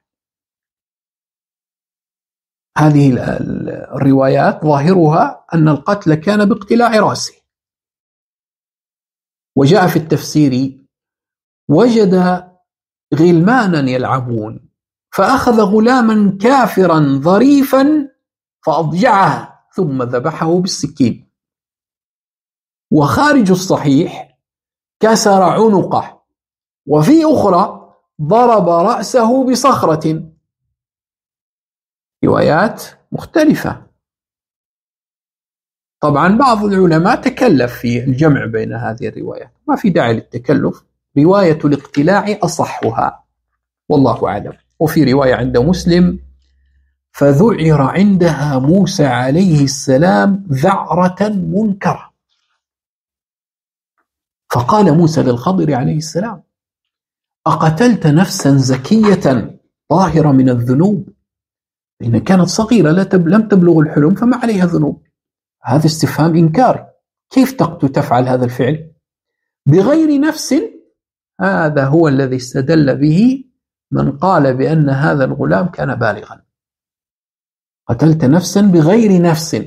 هذه الروايات ظاهرها أن القتل كان باقتلاع رأسه. وجاء في التفسير: وجد غلمانا يلعبون فأخذ غلاما كافرا ظريفا فأضجعه ثم ذبحه بالسكين. وخارج الصحيح: كسر عنقه. وفي أخرى: ضرب رأسه بصخرة. روايات مختلفة. طبعا بعض العلماء تكلف في الجمع بين هذه الروايات، ما في داعي للتكلف. رواية الاقتلاع أصحها والله أعلم. وفي رواية عند مسلم: فذعر عندها موسى عليه السلام ذعرة منكرة. فقال موسى للخضر عليه السلام: أقتلت نفسا زكية طاهرة من الذنوب؟ إن كانت صغيرة لم تبلغ الحلم فما عليها ذنوب. هذا استفهام إنكار. كيف تفعل هذا الفعل بغير نفس؟ هذا هو الذي استدل به من قال بأن هذا الغلام كان بالغا. قتلت نفسا بغير نفس،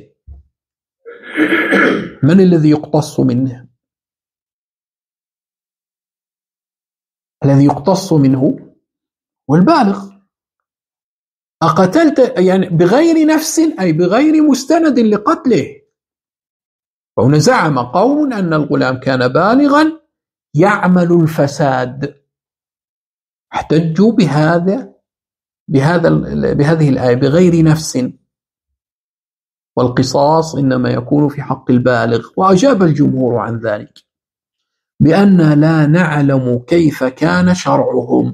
من الذي يقتص منه؟ الذي يقتص منه والبالغ. أقتلت يعني بغير نفس أي بغير مستند لقتله. وهنا زعم قوم أن الغلام كان بالغا يعمل الفساد، احتجوا بهذه الآية بغير نفس، والقصاص إنما يكون في حق البالغ. وأجاب الجمهور عن ذلك بأن لا نعلم كيف كان شرعهم،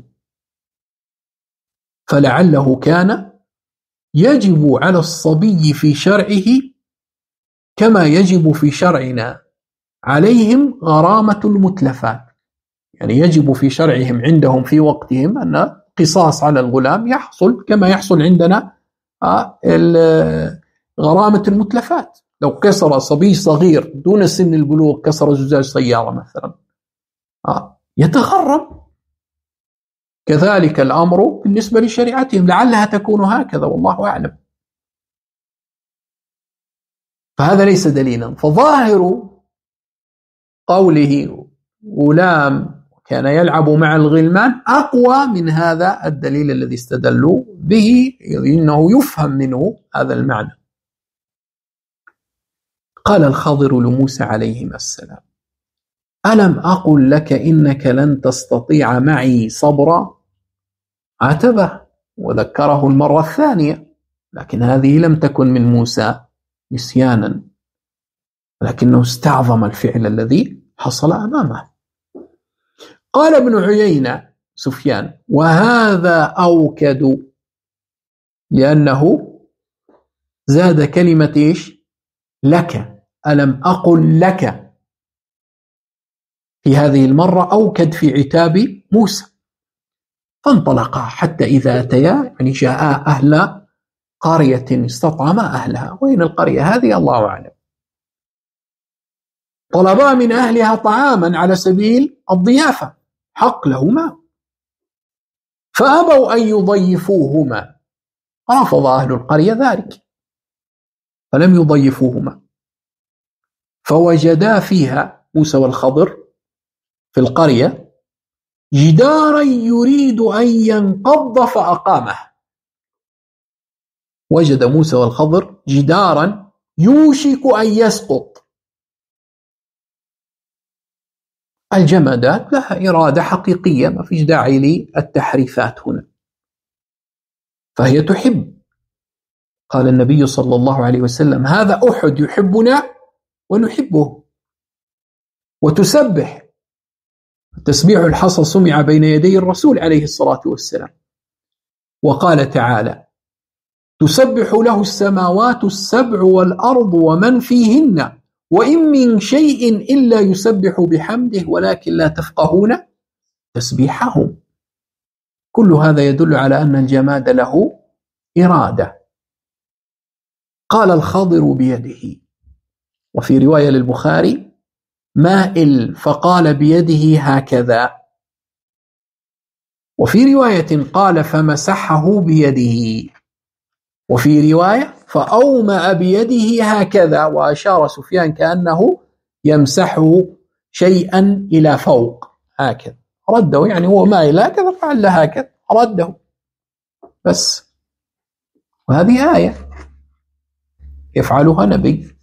فلعله كان يجب على الصبي في شرعه كما يجب في شرعنا عليهم غرامة المتلفات. يعني يجب في شرعهم عندهم في وقتهم أن قصاص على الغلام يحصل كما يحصل عندنا غرامة المتلفات. لو كسر صبي صغير دون سن البلوغ، كسر زجاج سيارة مثلا، يتغرم. كذلك الأمر بالنسبة لشريعتهم، لعلها تكون هكذا والله أعلم. فهذا ليس دليلا. فظاهر قوله غلام كان يلعب مع الغلمان أقوى من هذا الدليل الذي استدلوا به، إنه يفهم منه هذا المعنى. قال الخضر لموسى عليهما السلام: ألم أقل لك إنك لن تستطيع معي صبرا؟ عاتبه وذكره المرة الثانية، لكن هذه لم تكن من موسى نسيانا، لكنه استعظم الفعل الذي حصل أمامه. قال ابن عيينة سفيان: وهذا أوكد، لأنه زاد كلمة إيش؟ لك. ألم أقل لك في هذه المرة أوكد في عتاب موسى. فانطلقا حتى إذا أتيا، يعني جاء أهل قرية استطعما أهلها. وين القرية هذه الله أعلم. طلبا من أهلها طعاما على سبيل الضيافة، حق لهما، فأبوا أن يضيفوهما. رفض أهل القرية ذلك فلم يضيفوهما. فوجدا فيها موسى والخضر في القرية جدارا يريد أن ينقض فأقامه. وجد موسى والخضر جدارا يوشك أن يسقط. الجمادات لها إرادة حقيقية، ما فيش داعي للتحريفات هنا، فهي تحب. قال النبي صلى الله عليه وسلم: هذا أحد يحبنا ونحبه. وتسبح. تسبيح الحصى سمع بين يدي الرسول عليه الصلاة والسلام. وقال تعالى: تسبح له السماوات السبع والأرض ومن فيهن وإن من شيء إلا يسبح بحمده ولكن لا تفقهون تسبيحهم. كل هذا يدل على أن الجماد له إرادة. قال الخضر بيده، وفي رواية للبخاري: مائل، فقال بيده هكذا. وفي رواية قال: فمسحه بيده. وفي رواية: فأومأ بيده هكذا، وأشار سفيان كأنه يمسحه شيئا إلى فوق هكذا، رده، يعني هو مائل هكذا فعل هكذا رده بس. وهذه آية يفعلها نبي.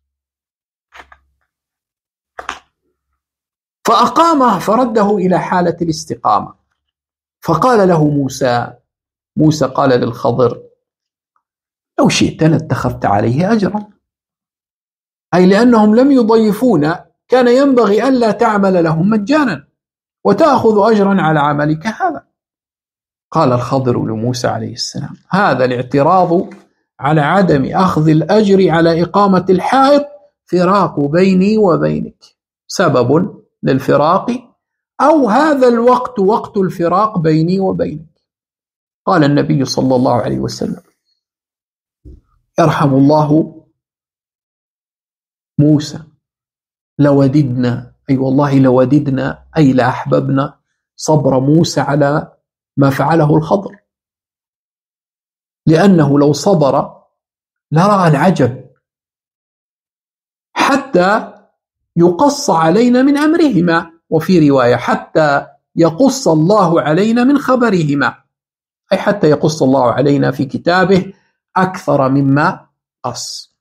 فأقامه فرده إلى حالة الاستقامة. فقال له موسى قال للخضر: لو شئت لاتخذت عليه أجرا، أي لأنهم لم يضيفونا كان ينبغي ألا تعمل لهم مجانا وتأخذ أجرا على عملك هذا. قال الخضر لموسى عليه السلام: هذا الاعتراض على عدم أخذ الأجر على إقامة الحائط فراق بيني وبينك، سبب للفراق، أو هذا الوقت وقت الفراق بيني وبينك. قال النبي صلى الله عليه وسلم: يرحم الله موسى، لوددنا، أي والله لوددنا، أي لأحببنا صبر موسى على ما فعله الخضر، لأنه لو صبر لرأى العجب حتى يقص علينا من أمرهما. وفي رواية: حتى يقص الله علينا من خبرهما، أي حتى يقص الله علينا في كتابه أكثر مما قص.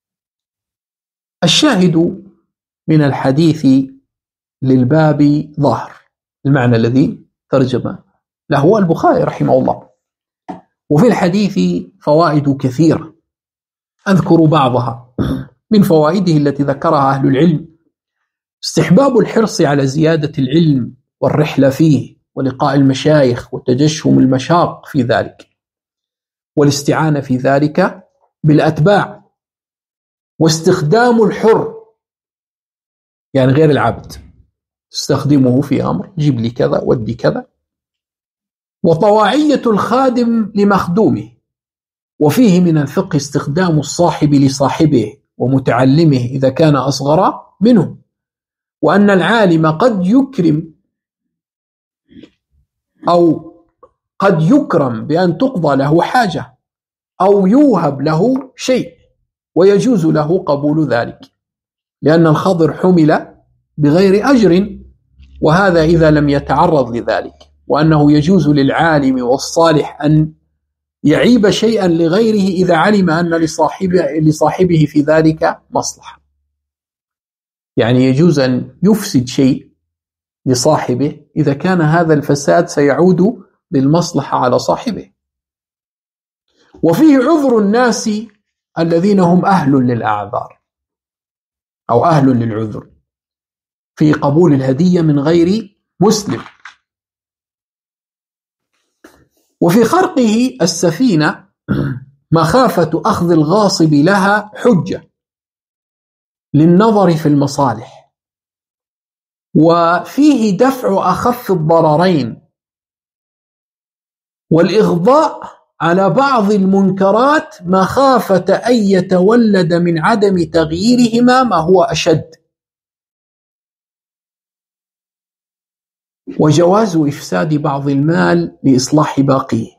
الشاهد من الحديث للباب ظاهر، المعنى الذي ترجم له البخاري رحمه الله. وفي الحديث فوائد كثيرة أذكر بعضها. من فوائده التي ذكرها أهل العلم استحباب الحرص على زيادة العلم والرحلة فيه ولقاء المشايخ وتجشم المشاق في ذلك، والاستعانة في ذلك بالأتباع، واستخدام الحر يعني غير العبد تستخدمه في أمر جيب لي كذا ودي كذا، وطواعية الخادم لمخدومه. وفيه من الفقه استخدام الصاحب لصاحبه ومتعلمه إذا كان أصغر منه، وأن العالم قد يكرم أو قد يكرم بأن تقضى له حاجة أو يوهب له شيء ويجوز له قبول ذلك، لأن الخضر حمل بغير أجر، وهذا إذا لم يتعرض لذلك، وأنه يجوز للعالم والصالح أن يعيب شيئا لغيره إذا علم أن لصاحبه في ذلك مصلحة، يعني يجوز أن يفسد شيء لصاحبه إذا كان هذا الفساد سيعود بالمصلحة على صاحبه. وفيه عذر الناس الذين هم أهل للأعذار أو أهل للعذر في قبول الهدية من غير مسلم. وفي خرقه السفينة مخافة أخذ الغاصب لها حجة للنظر في المصالح، وفيه دفع أخف الضررين والإغضاء على بعض المنكرات مخافة أن يتولد من عدم تغييرهما ما هو أشد، وجواز إفساد بعض المال لإصلاح باقيه،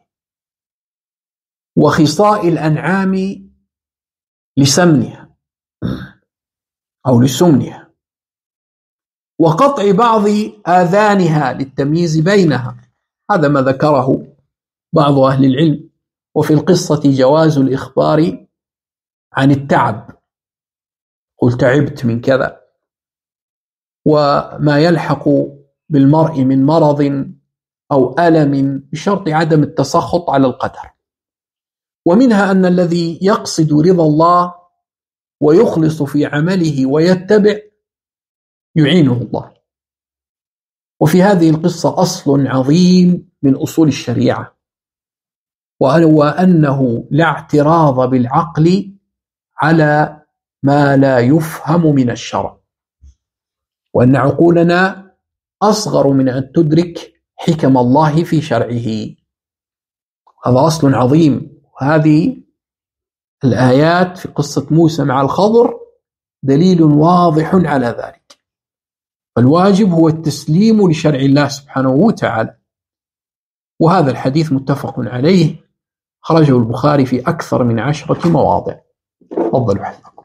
وخصاء الأنعام لسمنها أو لسمنها، وقطع بعض آذانها للتمييز بينها، هذا ما ذكره بعض أهل العلم. وفي القصة جواز الإخبار عن التعب، قل تعبت من كذا، وما يلحق بالمرء من مرض أو ألم بشرط عدم التسخط على القدر. ومنها أن الذي يقصد رضا الله ويخلص في عمله ويتبع يعينه الله. وفي هذه القصة أصل عظيم من أصول الشريعة، وأنه لا اعتراض بالعقل على ما لا يفهم من الشرع، وأن عقولنا أصغر من أن تدرك حكم الله في شرعه. هذا أصل عظيم. هذه الآيات في قصة موسى مع الخضر دليل واضح على ذلك. فالواجب هو التسليم لشرع الله سبحانه وتعالى. وهذا الحديث متفق عليه، خرجه البخاري في أكثر من 10 مواضع. تفضلوا حفظكم.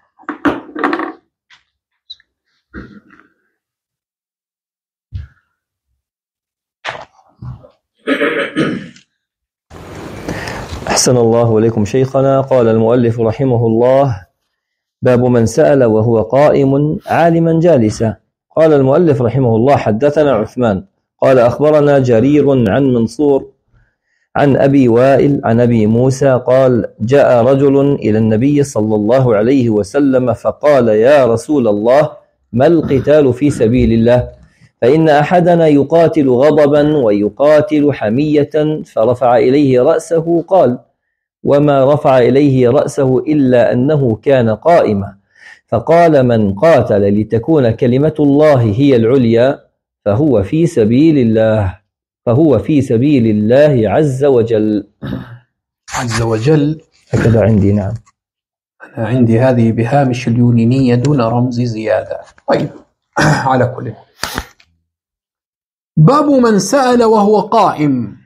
أحسن الله إليكم شيخنا. قال المؤلف رحمه الله: باب من سأل وهو قائم عالما جالسا. قال المؤلف رحمه الله: حدثنا عثمان قال أخبرنا جرير عن منصور عن أبي وائل عن أبي موسى قال: جاء رجل إلى النبي صلى الله عليه وسلم فقال: يا رسول الله، ما القتال في سبيل الله؟ فإن أحدنا يقاتل غضبا ويقاتل حمية. فرفع إليه رأسه قال: وما رفع إليه رأسه إلا أنه كان قائما. فقال: من قاتل لتكون كلمة الله هي العليا فهو في سبيل الله عز وجل. عز وجل هكذا عندي. نعم، أنا عندي هذه بهامش اليونانية دون رمز زيادة. طيب، على كل. باب من سأل وهو قائم،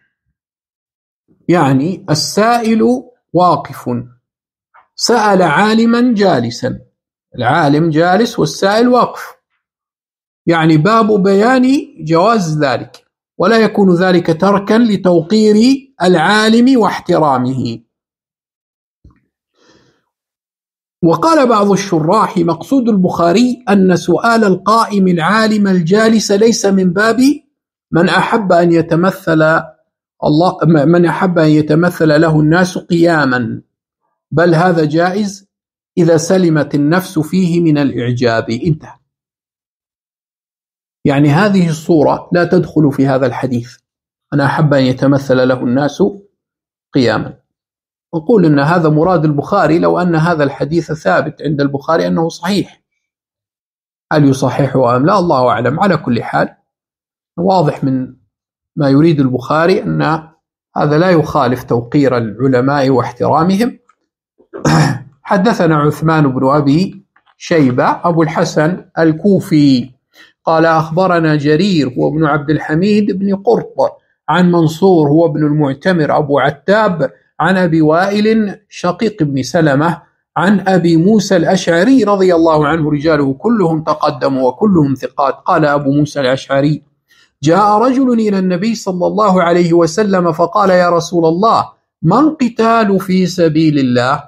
يعني السائل واقف، سأل عالما جالسا، العالم جالس والسائل واقف، يعني باب بيان جواز ذلك ولا يكون ذلك تركا لتوقير العالم واحترامه. وقال بعض الشراح: مقصود البخاري أن سؤال القائم العالم الجالس ليس من باب من أحب أن يتمثل له الناس قياما، بل هذا جائز إذا سلمت النفس فيه من الإعجاب. انتهى. يعني هذه الصورة لا تدخل في هذا الحديث، أنا أحب أن يتمثل له الناس قياما. نقول إن هذا مراد البخاري لو أن هذا الحديث ثابت عند البخاري أنه صحيح. هل يصححه أم لا؟ الله أعلم. على كل حال واضح من ما يريد البخاري أن هذا لا يخالف توقير العلماء واحترامهم. حدثنا عثمان بن أبي شيبة أبو الحسن الكوفي قال أخبرنا جرير هو ابن عبد الحميد بن قرط عن منصور هو ابن المعتمر أبو عتاب عن أبي وائل شقيق بن سلمة عن أبي موسى الأشعري رضي الله عنه، رجاله كلهم تقدموا وكلهم ثقات. قال أبو موسى الأشعري: جاء رجل إلى النبي صلى الله عليه وسلم فقال: يا رسول الله، ما القتال في سبيل الله؟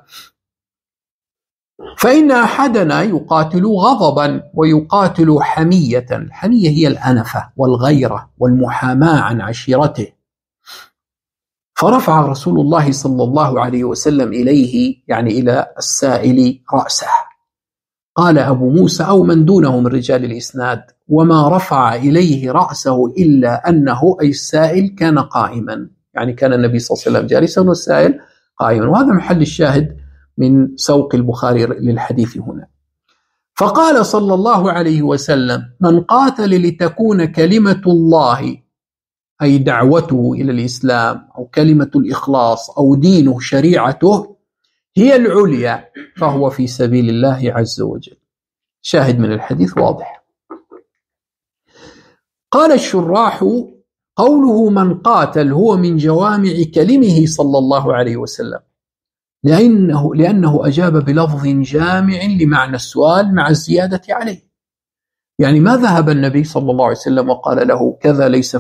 فإن أحدنا يقاتل غضبا ويقاتل حمية. الحمية هي الأنفة والغيرة والمحاماة عن عشيرته. فرفع رسول الله صلى الله عليه وسلم إليه، يعني إلى السائل، رأسه. قال أبو موسى أو من دونه من رجال الإسناد: وما رفع إليه رأسه إلا أنه أي السائل كان قائما، يعني كان النبي صلى الله عليه وسلم جالسا والسائل قائما. وهذا محل الشاهد من سوق البخاري للحديث هنا. فقال صلى الله عليه وسلم: من قاتل لتكون كلمة الله، أي دعوته إلى الإسلام أو كلمة الإخلاص أو دينه شريعته هي العليا، فهو في سبيل الله عز وجل. شاهد من الحديث واضح. قال الشراح: قوله من قاتل هو من جوامع كلمه صلى الله عليه وسلم، لأنه أجاب بلفظ جامع لمعنى السؤال مع الزيادة عليه. يعني ما ذهب النبي صلى الله عليه وسلم وقال له كذا ليس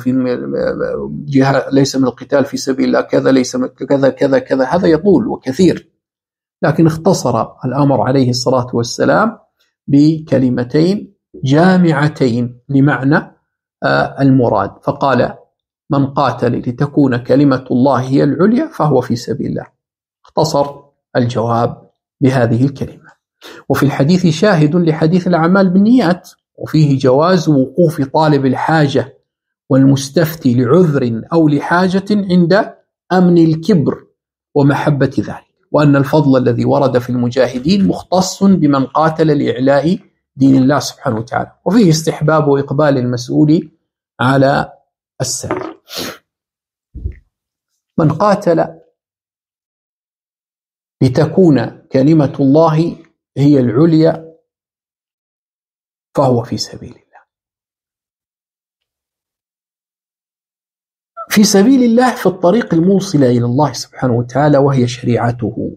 من القتال في سبيل الله، كذا ليس كذا كذا كذا، هذا يطول وكثير. لكن اختصر الأمر عليه الصلاة والسلام بكلمتين جامعتين لمعنى المراد، فقال: من قاتل لتكون كلمة الله هي العليا فهو في سبيل الله. اختصر الجواب بهذه الكلمة. وفي الحديث شاهد لحديث الأعمال بالنيات، وفيه جواز وقوف طالب الحاجة والمستفتي لعذر أو لحاجة عند أمن الكبر ومحبة ذلك، وأن الفضل الذي ورد في المجاهدين مختص بمن قاتل لإعلاء دين الله سبحانه وتعالى. وفيه استحباب وإقبال المسؤول على السائل. من قاتل لتكون كلمة الله هي العليا فهو في سبيل الله. في سبيل الله في الطريق الموصلة إلى الله سبحانه وتعالى وهي شريعته.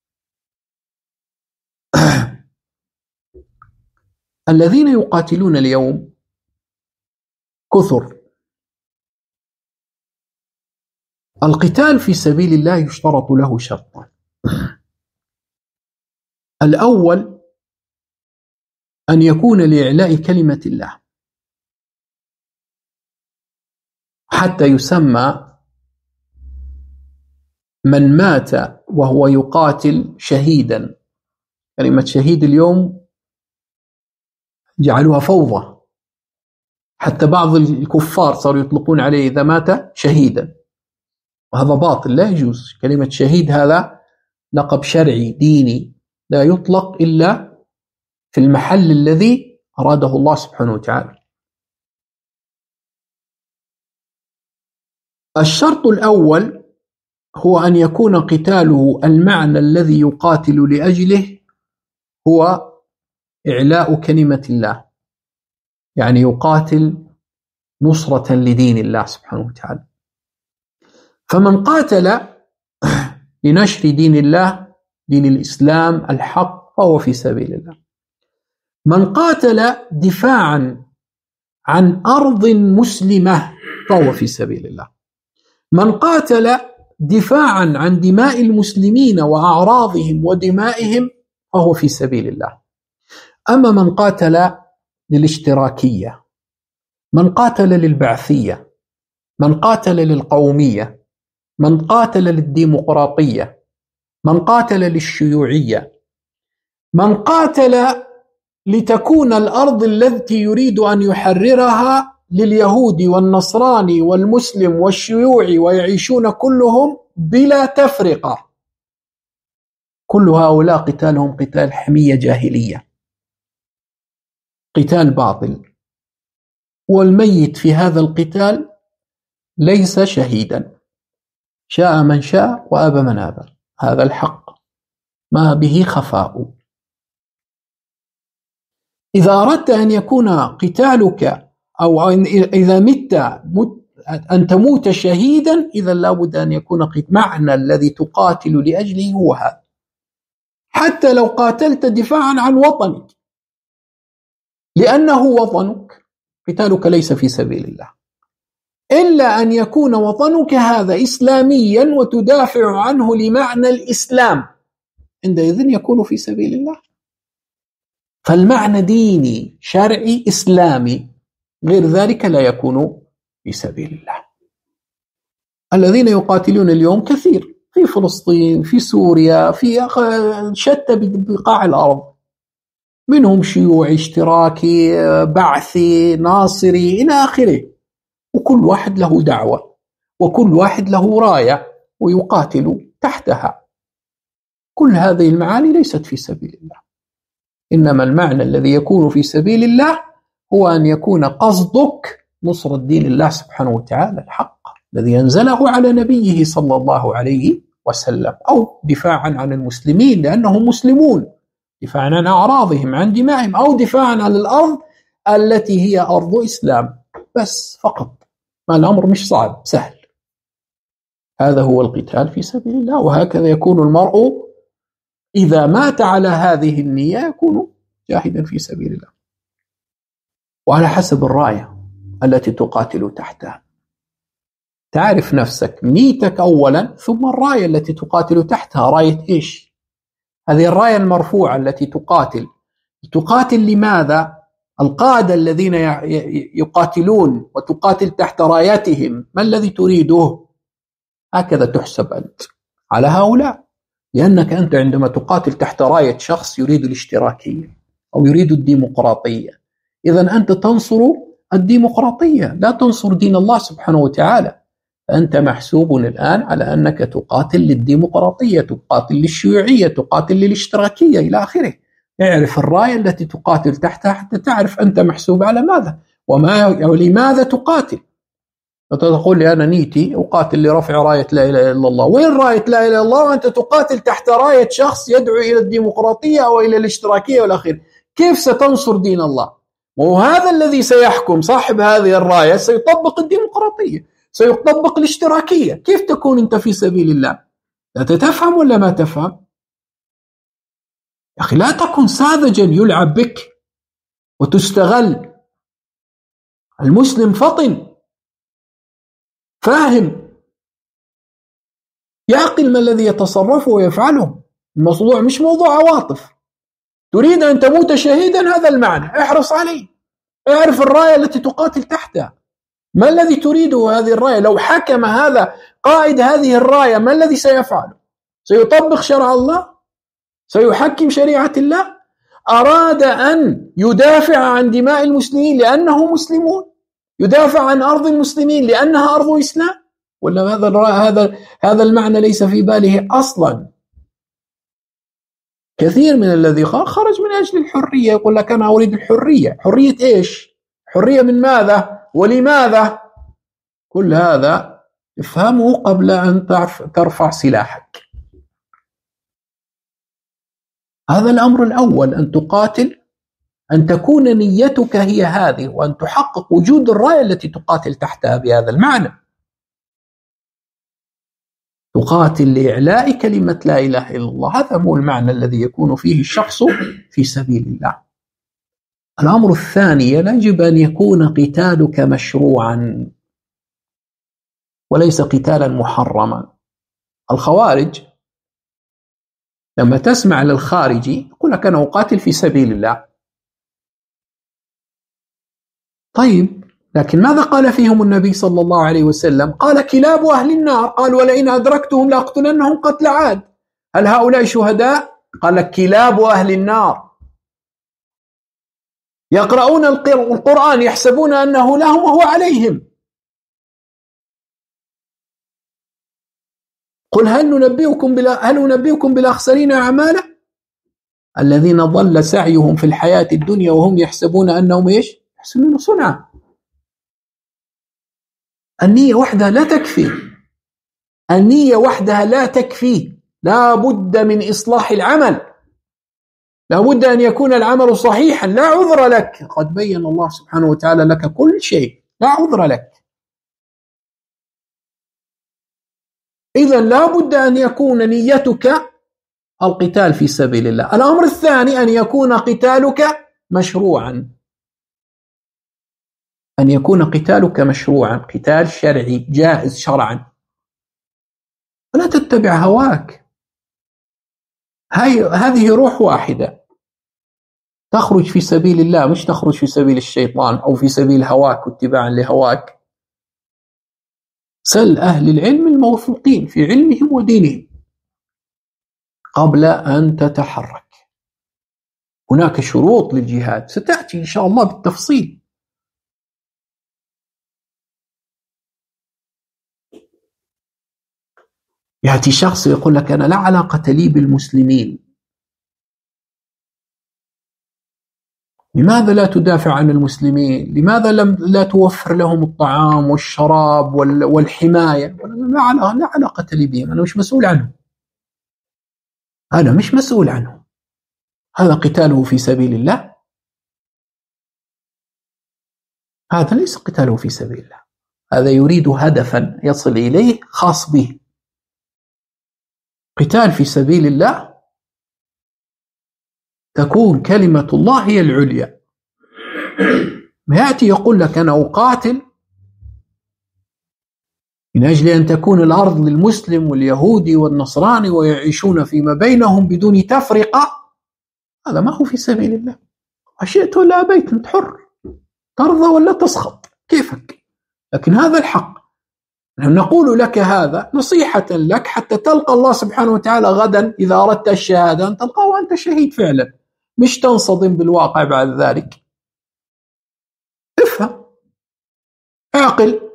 الذين يقاتلون اليوم كثر. القتال في سبيل الله يشترط له شرطان: الأول أن يكون لإعلاء كلمة الله، حتى يسمى من مات وهو يقاتل شهيدا. كلمة شهيد اليوم جعلوها فوضى، حتى بعض الكفار صاروا يطلقون عليه إذا مات شهيدا، وهذا باطل، لا يجوز. كلمة شهيد هذا لقب شرعي ديني لا يطلق إلا في المحل الذي أراده الله سبحانه وتعالى. الشرط الأول هو أن يكون قتاله المعنى الذي يقاتل لأجله هو إعلاء كلمة الله، يعني يقاتل نصرة لدين الله سبحانه وتعالى. فمن قاتل لنشر دين الله، دين الإسلام الحق، فهو في سبيل الله. من قاتل دفاعا عن أرض مسلمة فهو في سبيل الله. من قاتل دفاعا عن دماء المسلمين وأعراضهم ودمائهم فهو في سبيل الله. أما من قاتل للاشتراكية، من قاتل للبعثية، من قاتل للقومية، من قاتل للديمقراطية، من قاتل للشيوعية، من قاتل لتكون الأرض التي يريد أن يحررها لليهود والنصراني والمسلم والشيوعي ويعيشون كلهم بلا تفرقة، كل هؤلاء قتالهم قتال حمية جاهلية، قتال باطل، والميت في هذا القتال ليس شهيدا، شاء من شاء وأبى من أبى، هذا الحق ما به خفاء. إذا أردت أن يكون قتالك أو إذا مت أن تموت شهيدا، إذا لابد أن يكون معنى الذي تقاتل لأجله هو هذا. حتى لو قاتلت دفاعا عن وطنك لأنه وطنك، قتالك ليس في سبيل الله، إلا أن يكون وطنك هذا إسلاميا وتدافع عنه لمعنى الإسلام، عندئذ يكون في سبيل الله. فالمعنى ديني شرعي إسلامي، غير ذلك لا يكون في سبيل الله. الذين يقاتلون اليوم كثير في فلسطين، في سوريا، في شتى بقاع الأرض، منهم شيوعي، اشتراكي، بعثي، ناصري إلى آخره، وكل واحد له دعوة وكل واحد له راية ويقاتل تحتها. كل هذه المعاني ليست في سبيل الله، إنما المعنى الذي يكون في سبيل الله هو أن يكون قصدك نصرة دين الله سبحانه وتعالى الحق الذي أنزله على نبيه صلى الله عليه وسلم، أو دفاعا عن المسلمين لأنهم مسلمون، دفاعا عن أعراضهم، عن دمائهم، أو دفاعا عن الأرض التي هي أرض إسلام، بس فقط. ما الأمر مش صعب، سهل. هذا هو القتال في سبيل الله، وهكذا يكون المرء إذا مات على هذه النية يكون جاهدا في سبيل الله. وعلى حسب الراية التي تقاتل تحتها تعرف نفسك، نيتك أولا، ثم الراية التي تقاتل تحتها راية إيش؟ هذه الراية المرفوعة التي تقاتل لماذا؟ القادة الذين يقاتلون وتقاتل تحت رايتهم ما الذي تريده؟ هكذا تحسب أنت على هؤلاء، لأنك أنت عندما تقاتل تحت راية شخص يريد الاشتراكية أو يريد الديمقراطية، إذن أنت تنصر الديمقراطية، لا تنصر دين الله سبحانه وتعالى. فأنت محسوب الآن على أنك تقاتل للديمقراطية، تقاتل للشيوعية، تقاتل للاشتراكية إلى آخره. اعرف الراية التي تقاتل تحتها حتى تعرف أنت محسوب على ماذا ولماذا تقاتل. فتقول لي أنا نيتي أقاتل لرفع راية لا إله إلا الله. وين راية لا إله إلا الله وأنت تقاتل تحت راية شخص يدعو إلى الديمقراطية أو إلى الاشتراكية والآخر؟ كيف ستنصر دين الله؟ وهذا الذي سيحكم صاحب هذه الراية سيطبق الديمقراطية، سيطبق الاشتراكية. كيف تكون أنت في سبيل الله؟ لا تفهم ولا ما تفهم؟ يا أخي لا تكن ساذجا يلعب بك وتستغل. المسلم فطن فاهم يعقل ما الذي يتصرفه ويفعله. الموضوع مش موضوع عواطف. تريد أن تموت شهيدا، هذا المعنى، احرص عليه. اعرف الراية التي تقاتل تحتها، ما الذي تريده هذه الراية؟ لو حكم هذا قائد هذه الراية ما الذي سيفعله؟ سيطبق شرع الله؟ سيحكم شريعة الله؟ أراد أن يدافع عن دماء المسلمين لأنهم مسلمون، يدافع عن أرض المسلمين لأنها أرض إسلام، ولا هذا المعنى ليس في باله أصلا؟ كثير من الذي خرج من أجل الحرية يقول لك أنا أريد الحرية. حرية إيش؟ حرية من ماذا؟ ولماذا؟ كل هذا افهمه قبل أن ترفع سلاحك. هذا الأمر الأول، أن تقاتل، أن تكون نيتك هي هذه، وأن تحقق وجود الراية التي تقاتل تحتها بهذا المعنى. تقاتل لإعلاء كلمة لا إله إلا الله، هذا هو المعنى الذي يكون فيه الشخص في سبيل الله. الأمر الثاني، يجب أن يكون قتالك مشروعا. وليس قتالا محرما. الخوارج لما تسمع للخارجي يقول لك أنا أقاتل في سبيل الله. طيب، لكن ماذا قال فيهم النبي صلى الله عليه وسلم؟ قال كلاب أهل النار، قال ولئن أدركتهم لأقتلنهم قتل عاد. هل هؤلاء شهداء؟ قال كلاب أهل النار، يقرؤون القرآن يحسبون أنه لهم وهو عليهم. قل هل ننبئكم بالأخسرين أعمالا الذين ضل سعيهم في الحياة الدنيا وهم يحسبون أنهم يحسنون صنعا. النية وحدها لا تكفي، النية وحدها لا تكفي، لا بد من إصلاح العمل، لا بد أن يكون العمل صحيحا، لا عذر لك، قد بين الله سبحانه وتعالى لك كل شيء، لا عذر لك. إذن لا بد أن يكون نيتك القتال في سبيل الله. الأمر الثاني أن يكون قتالك مشروعا، أن يكون قتالك مشروعا، قتال شرعي جائز شرعا، ولا تتبع هواك. هذه روح واحدة تخرج في سبيل الله، مش تخرج في سبيل الشيطان أو في سبيل هواك واتباعا لهواك. سل أهل العلم الموثوقين في علمهم ودينهم قبل أن تتحرك. هناك شروط للجهاد ستأتي إن شاء الله بالتفصيل. يأتي شخص يقول لك أنا لا علاقة لي بالمسلمين، لماذا لا تدافع عن المسلمين؟ لماذا لا توفر لهم الطعام والشراب والحماية؟ لا علاقة لي بهم، أنا مش مسؤول عنهم، أنا مش مسؤول عنهم. هذا قتاله في سبيل الله؟ هذا ليس قتاله في سبيل الله، هذا يريد هدفا يصل إليه خاص به. قتال في سبيل الله تكون كلمة الله هي العليا. ما يأتي يقول لك أنا أقاتل من أجل أن تكون الأرض للمسلم واليهودي والنصراني ويعيشون فيما بينهم بدون تفرقة، هذا ما هو في سبيل الله. أشئت ولا أبيت أنت حر، ترضى ولا تسخط كيفك، لكن هذا الحق. نقول لك هذا نصيحة لك حتى تلقى الله سبحانه وتعالى غدا إذا أردت الشهادة أن تلقاه وأنت شهيد فعلا، مش تنصدم بالواقع بعد ذلك. افهم، اعقل.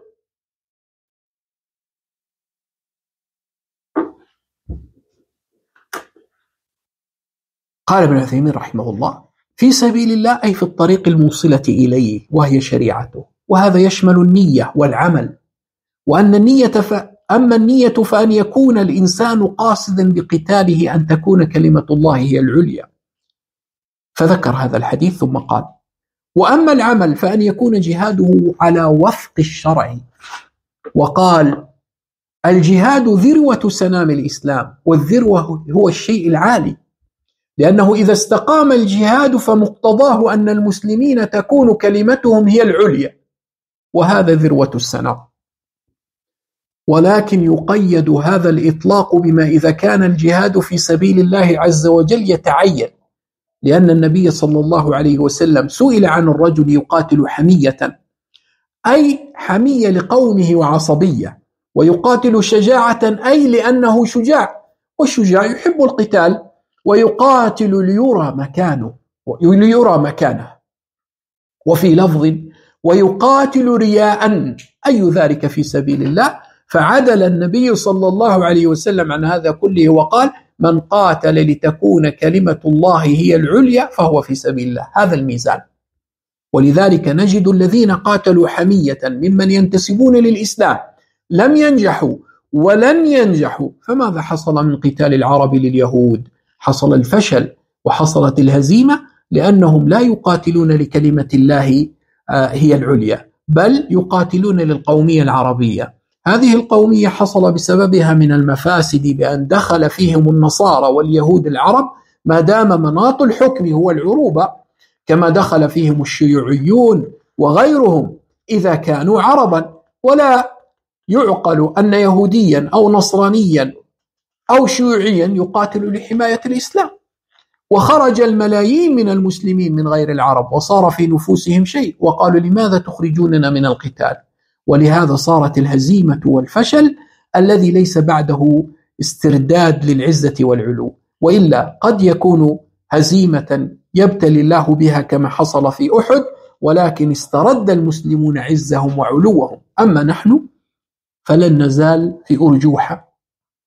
قال ابن عثيمين رحمه الله في سبيل الله أي في الطريق الموصلة إليه وهي شريعته، وهذا يشمل النية والعمل. وأن أما النية فأن يكون الإنسان قاصدا بقتاله أن تكون كلمة الله هي العليا، فذكر هذا الحديث ثم قال وأما العمل فأن يكون جهاده على وفق الشرع. وقال الجهاد ذروة سنام الإسلام، والذروة هو الشيء العالي، لأنه إذا استقام الجهاد فمقتضاه أن المسلمين تكون كلمتهم هي العليا، وهذا ذروة السنام. ولكن يقيد هذا الإطلاق بما إذا كان الجهاد في سبيل الله عز وجل يتعين، لأن النبي صلى الله عليه وسلم سئل عن الرجل يقاتل حمية، أي حمية لقومه وعصبية، ويقاتل شجاعة أي لأنه شجاع، والشجاع يحب القتال، ويقاتل ليرى مكانه، وفي لفظ ويقاتل رياء أي ذلك في سبيل الله. فعدل النبي صلى الله عليه وسلم عن هذا كله وقال من قاتل لتكون كلمة الله هي العليا فهو في سبيل الله. هذا الميزان. ولذلك نجد الذين قاتلوا حمية ممن ينتسبون للإسلام لم ينجحوا ولن ينجحوا. فماذا حصل من قتال العرب لليهود؟ حصل الفشل وحصلت الهزيمة، لأنهم لا يقاتلون لكلمة الله هي العليا، بل يقاتلون للقومية العربية. هذه القومية حصل بسببها من المفاسد بأن دخل فيهم النصارى واليهود العرب ما دام مناط الحكم هو العروبة، كما دخل فيهم الشيوعيون وغيرهم إذا كانوا عربا. ولا يعقل أن يهوديا أو نصرانيا أو شيوعيا يقاتل لحماية الإسلام، وخرج الملايين من المسلمين من غير العرب وصار في نفوسهم شيء وقالوا لماذا تخرجوننا من القتال؟ ولهذا صارت الهزيمة والفشل الذي ليس بعده استرداد للعزة والعلو، وإلا قد يكون هزيمة يبتلي الله بها كما حصل في أحد، ولكن استرد المسلمون عزهم وعلوهم. أما نحن فلن نزال في أرجوحة.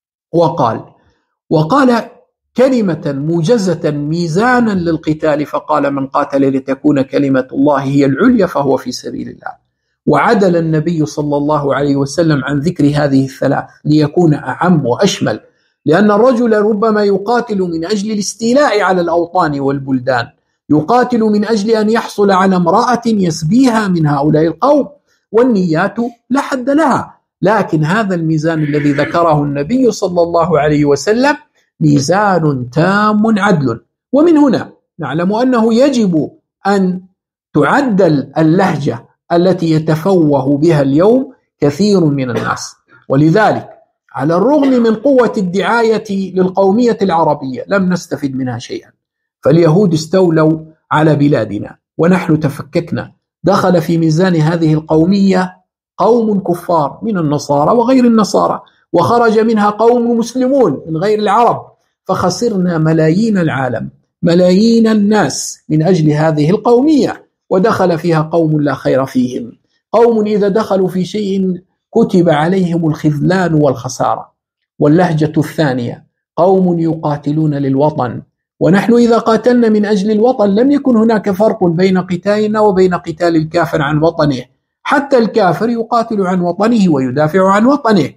وقال كلمة موجزة ميزانا للقتال، فقال من قاتل لتكون كلمة الله هي العليا فهو في سبيل الله. وعدل النبي صلى الله عليه وسلم عن ذكر هذه الثلاث ليكون أعم وأشمل، لأن الرجل ربما يقاتل من أجل الاستيلاء على الأوطان والبلدان، يقاتل من أجل أن يحصل على امرأة يسبيها من هؤلاء القوم، والنيات لا حد لها. لكن هذا الميزان الذي ذكره النبي صلى الله عليه وسلم ميزان تام عدل. ومن هنا نعلم أنه يجب أن تعدل اللهجة التي يتفوه بها اليوم كثير من الناس. ولذلك على الرغم من قوة الدعاية للقومية العربية لم نستفد منها شيئا، فاليهود استولوا على بلادنا ونحن تفككنا. دخل في ميزان هذه القومية قوم كفار من النصارى وغير النصارى، وخرج منها قوم مسلمون من غير العرب، فخسرنا ملايين العالم، ملايين الناس من أجل هذه القومية، ودخل فيها قوم لا خير فيهم، قوم إذا دخلوا في شيء كتب عليهم الخذلان والخسارة. واللهجة الثانية قوم يقاتلون للوطن، ونحن إذا قاتلنا من أجل الوطن لم يكن هناك فرق بين قتالنا وبين قتال الكافر عن وطنه، حتى الكافر يقاتل عن وطنه ويدافع عن وطنه.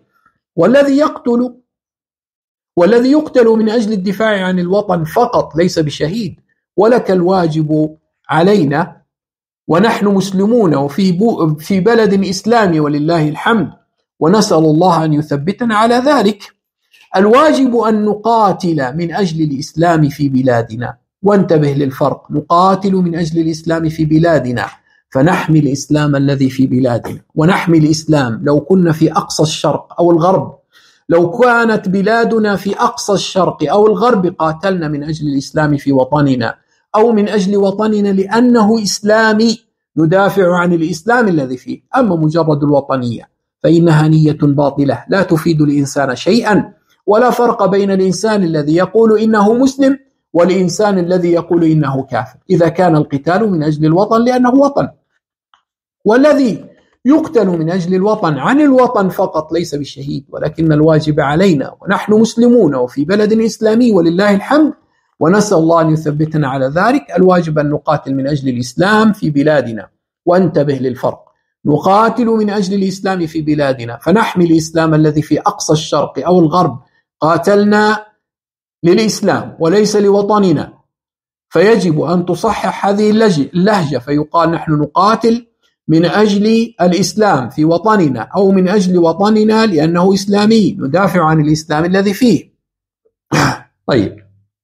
والذي يقتل من أجل الدفاع عن الوطن فقط ليس بشهيد. ولك الواجب علينا ونحن مسلمون وفي بلد إسلامي ولله الحمد، ونسأل الله أن يثبتنا على ذلك. الواجب أن نقاتل من أجل الإسلام في بلادنا، وانتبه للفرق، نقاتل من أجل الإسلام في بلادنا فنحمي الإسلام الذي في بلادنا، ونحمي الإسلام لو كنا في أقصى الشرق أو الغرب. لو كانت بلادنا في أقصى الشرق أو الغرب قاتلنا من أجل الإسلام في وطننا، أو من أجل وطننا لأنه إسلامي ندافع عن الإسلام الذي فيه. أما مجرد الوطنية فإنها نية باطلة لا تفيد الإنسان شيئا، ولا فرق بين الإنسان الذي يقول إنه مسلم والإنسان الذي يقول إنه كافر، إذا كان القتال من أجل الوطن لأنه وطن. والذي يقتل من أجل الوطن عن الوطن فقط ليس بالشهيد، ولكن الواجب علينا ونحن مسلمون وفي بلد إسلامي ولله الحمد، ونسأل الله أن يثبتنا على ذلك. الواجب أن نقاتل من أجل الإسلام في بلادنا، وانتبه للفرق، نقاتل من أجل الإسلام في بلادنا فنحمي الإسلام الذي في أقصى الشرق أو الغرب. قاتلنا للإسلام وليس لوطننا، فيجب أن تصحح هذه اللهجة، فيقال نحن نقاتل من أجل الإسلام في وطننا، أو من أجل وطننا لأنه إسلامي ندافع عن الإسلام الذي فيه. طيب،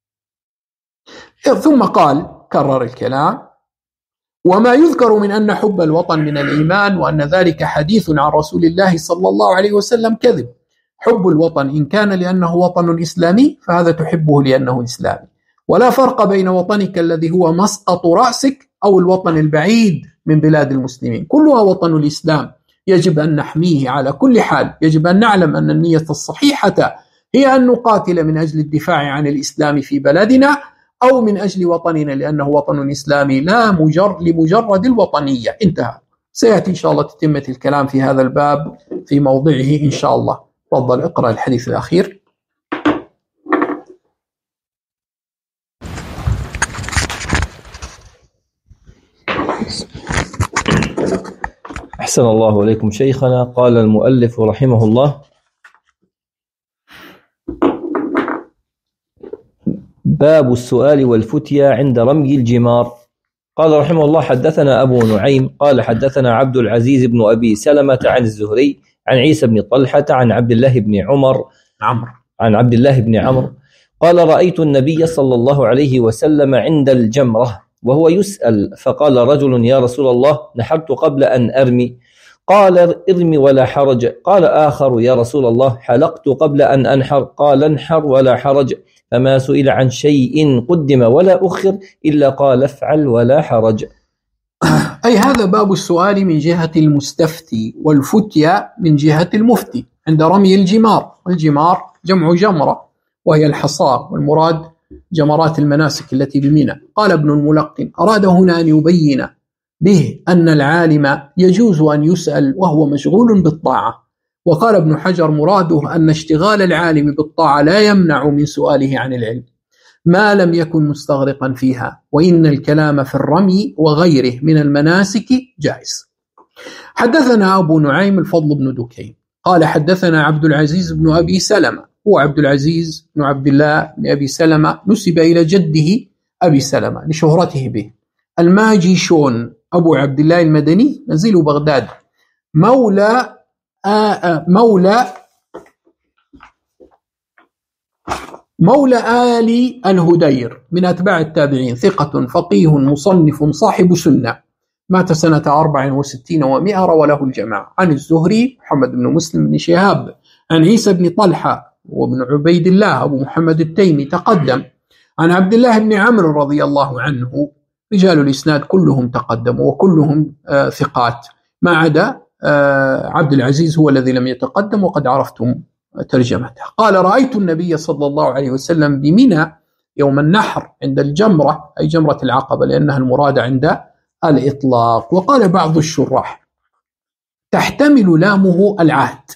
ثم قال كرر الكلام: وما يذكر من أن حب الوطن من الإيمان وأن ذلك حديث عن رسول الله صلى الله عليه وسلم كذب. حب الوطن إن كان لأنه وطن إسلامي فهذا تحبه لأنه إسلامي، ولا فرق بين وطنك الذي هو مسقط رأسك أو الوطن البعيد من بلاد المسلمين، كلها وطن الإسلام يجب أن نحميه على كل حال. يجب أن نعلم أن النية الصحيحة هي أن نقاتل من أجل الدفاع عن الإسلام في بلدنا، أو من أجل وطننا لأنه وطن إسلامي لا لمجرد الوطنية. انتهى. سيأتي إن شاء الله تتمة الكلام في هذا الباب في موضعه إن شاء الله. تفضل اقرأ الحديث الأخير. أحسن الله إليكم شيخنا. قال المؤلف رحمه الله: باب السؤال والفتيا عند رمي الجمار. قال رحمه الله: حدثنا أبو نعيم قال حدثنا عبد العزيز بن أبي سلمة عن الزهري عن عيسى بن طلحة عن عبد الله بن عمرو قال: رأيت النبي صلى الله عليه وسلم عند الجمرة وهو يسأل، فقال رجل: يا رسول الله، نحرت قبل أن أرمي. قال ارم ولا حرج. قال آخر يا رسول الله حلقت قبل أن أنحر. قال انحر ولا حرج. فما سئل عن شيء قدم ولا أخر إلا قال افعل ولا حرج. أي هذا باب السؤال من جهة المستفتي، والفتية من جهة المفتي عند رمي الجمار. والجمار جمع جمرة وهي الحصاة، والمراد جمرات المناسك التي بمنى. قال ابن الملقن أراد هنا أن يبين به أن العالم يجوز أن يسأل وهو مشغول بالطاعة. وقال ابن حجر مراده أن اشتغال العالم بالطاعة لا يمنع من سؤاله عن العلم ما لم يكن مستغرقا فيها، وإن الكلام في الرمي وغيره من المناسك جائز. حدثنا أبو نعيم الفضل بن دكين قال حدثنا عبد العزيز بن أبي سلمة، هو عبد العزيز بن عبد الله بن أبي سلمة، نسب إلى جده أبي سلمة لشهرته به، الماجشون أبو عبد الله المدني نزيل بغداد، مولى آل الهدير من أتباع التابعين، ثقة فقيه مصنف صاحب سنة، مات سنة 64 و100، روى له الجماعة. عن الزهري محمد بن مسلم بن شهاب، عن عيسى بن طلحة وابن عبيد الله أبو محمد التيمي تقدم، عن عبد الله بن عمرو رضي الله عنه. رجال الإسناد كلهم تقدموا وكلهم ثقات ما عدا عبد العزيز هو الذي لم يتقدم وقد عرفتم ترجمته. قال رأيت النبي صلى الله عليه وسلم بمنى يوم النحر عند الجمرة، أي جمرة العقبة لأنها المراد عند الإطلاق. وقال بعض الشراح تحتمل لامه العهد،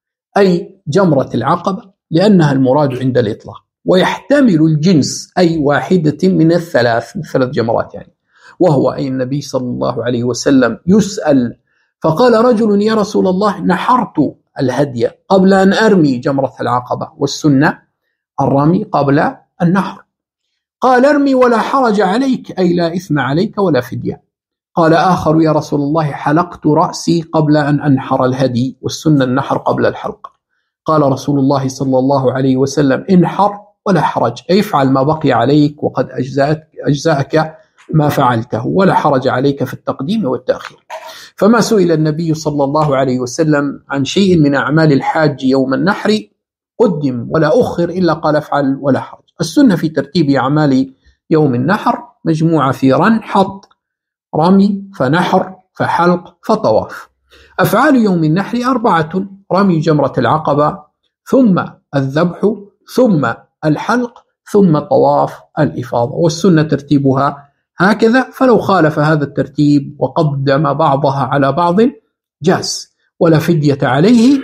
أي جمرة العقبة لأنها المراد عند الإطلاق، ويحتمل الجنس أي واحدة من الثلاث جمرات يعني، وهو أي النبي صلى الله عليه وسلم يسأل فقال رجل يا رسول الله نحرت الهدي قبل أن أرمي جمرة العقبة، والسنة الرمي قبل النحر. قال ارمي ولا حرج عليك، أي لا إثم عليك ولا فدية. قال آخر يا رسول الله حلقت رأسي قبل أن أنحر الهدي، والسنة النحر قبل الحلق. قال رسول الله صلى الله عليه وسلم انحر ولا حرج، أي افعل ما بقي عليك وقد أجزأك ما فعلته، ولا حرج عليك في التقديم والتأخير. فما سئل النبي صلى الله عليه وسلم عن شيء من أعمال الحاج يوم النحر قدم ولا أخر إلا قال افعل ولا حرج. السنة في ترتيب أعمال يوم النحر مجموعة في حط، رمي، فنحر، فحلق، فطواف. أفعال يوم النحر 4: رمي جمرة العقبة، ثم الذبح، ثم الحلق، ثم طواف الإفاضة. والسنة ترتيبها هكذا، فلو خالف هذا الترتيب وقدم بعضها على بعض جاز ولا فدية عليه.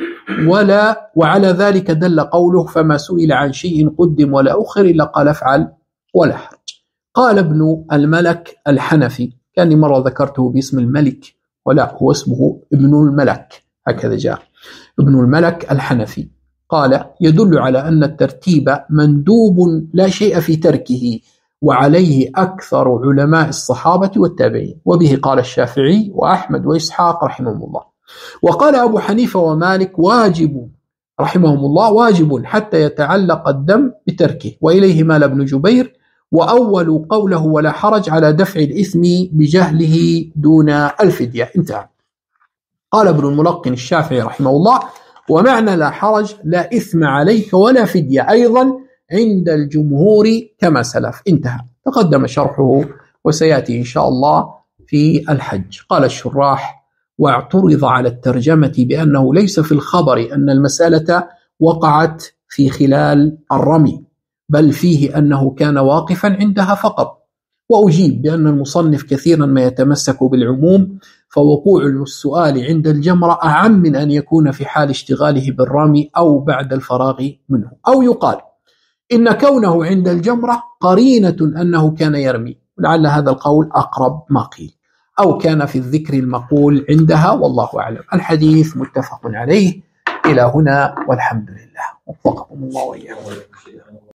وعلى ذلك دل قوله فما سئل عن شيء قدم ولا أخر إلا قال افعل ولا حرج. قال ابن الملك الحنفي، كان مرة ذكرته باسم الملك ولا هو اسمه ابن الملك، هكذا جاء ابن الملك الحنفي، قال يدل على أن الترتيب مندوب لا شيء في تركه، وعليه أكثر علماء الصحابة والتابعين، وبه قال الشافعي وأحمد وإسحاق رحمهم الله. وقال أبو حنيفة ومالك واجب رحمهم الله واجب حتى يتعلق الدم بتركه، وإليه مال ابن جبير. وأول قوله ولا حرج على دفع الإثم بجهله دون الفدية. انتهى. قال ابن الملقن الشافعي رحمه الله ومعنى لا حرج لا إثم عليك ولا فدية أيضا عند الجمهور كما سلف. انتهى. تقدم شرحه وسيأتي إن شاء الله في الحج. قال الشراح واعترض على الترجمة بأنه ليس في الخبر أن المسألة وقعت في خلال الرمي، بل فيه أنه كان واقفا عندها فقط. وأجيب بأن المصنف كثيرا ما يتمسك بالعموم، فوقوع السؤال عند الجمرة أعم من أن يكون في حال اشتغاله بالرمي أو بعد الفراغ منه. أو يقال إن كونه عند الجمرة قرينة أنه كان يرمي، ولعل هذا القول أقرب ما قيل، أو كان في الذكر المقول عندها، والله أعلم. الحديث متفق عليه. إلى هنا والحمد لله، وفقكم الله وإياكم.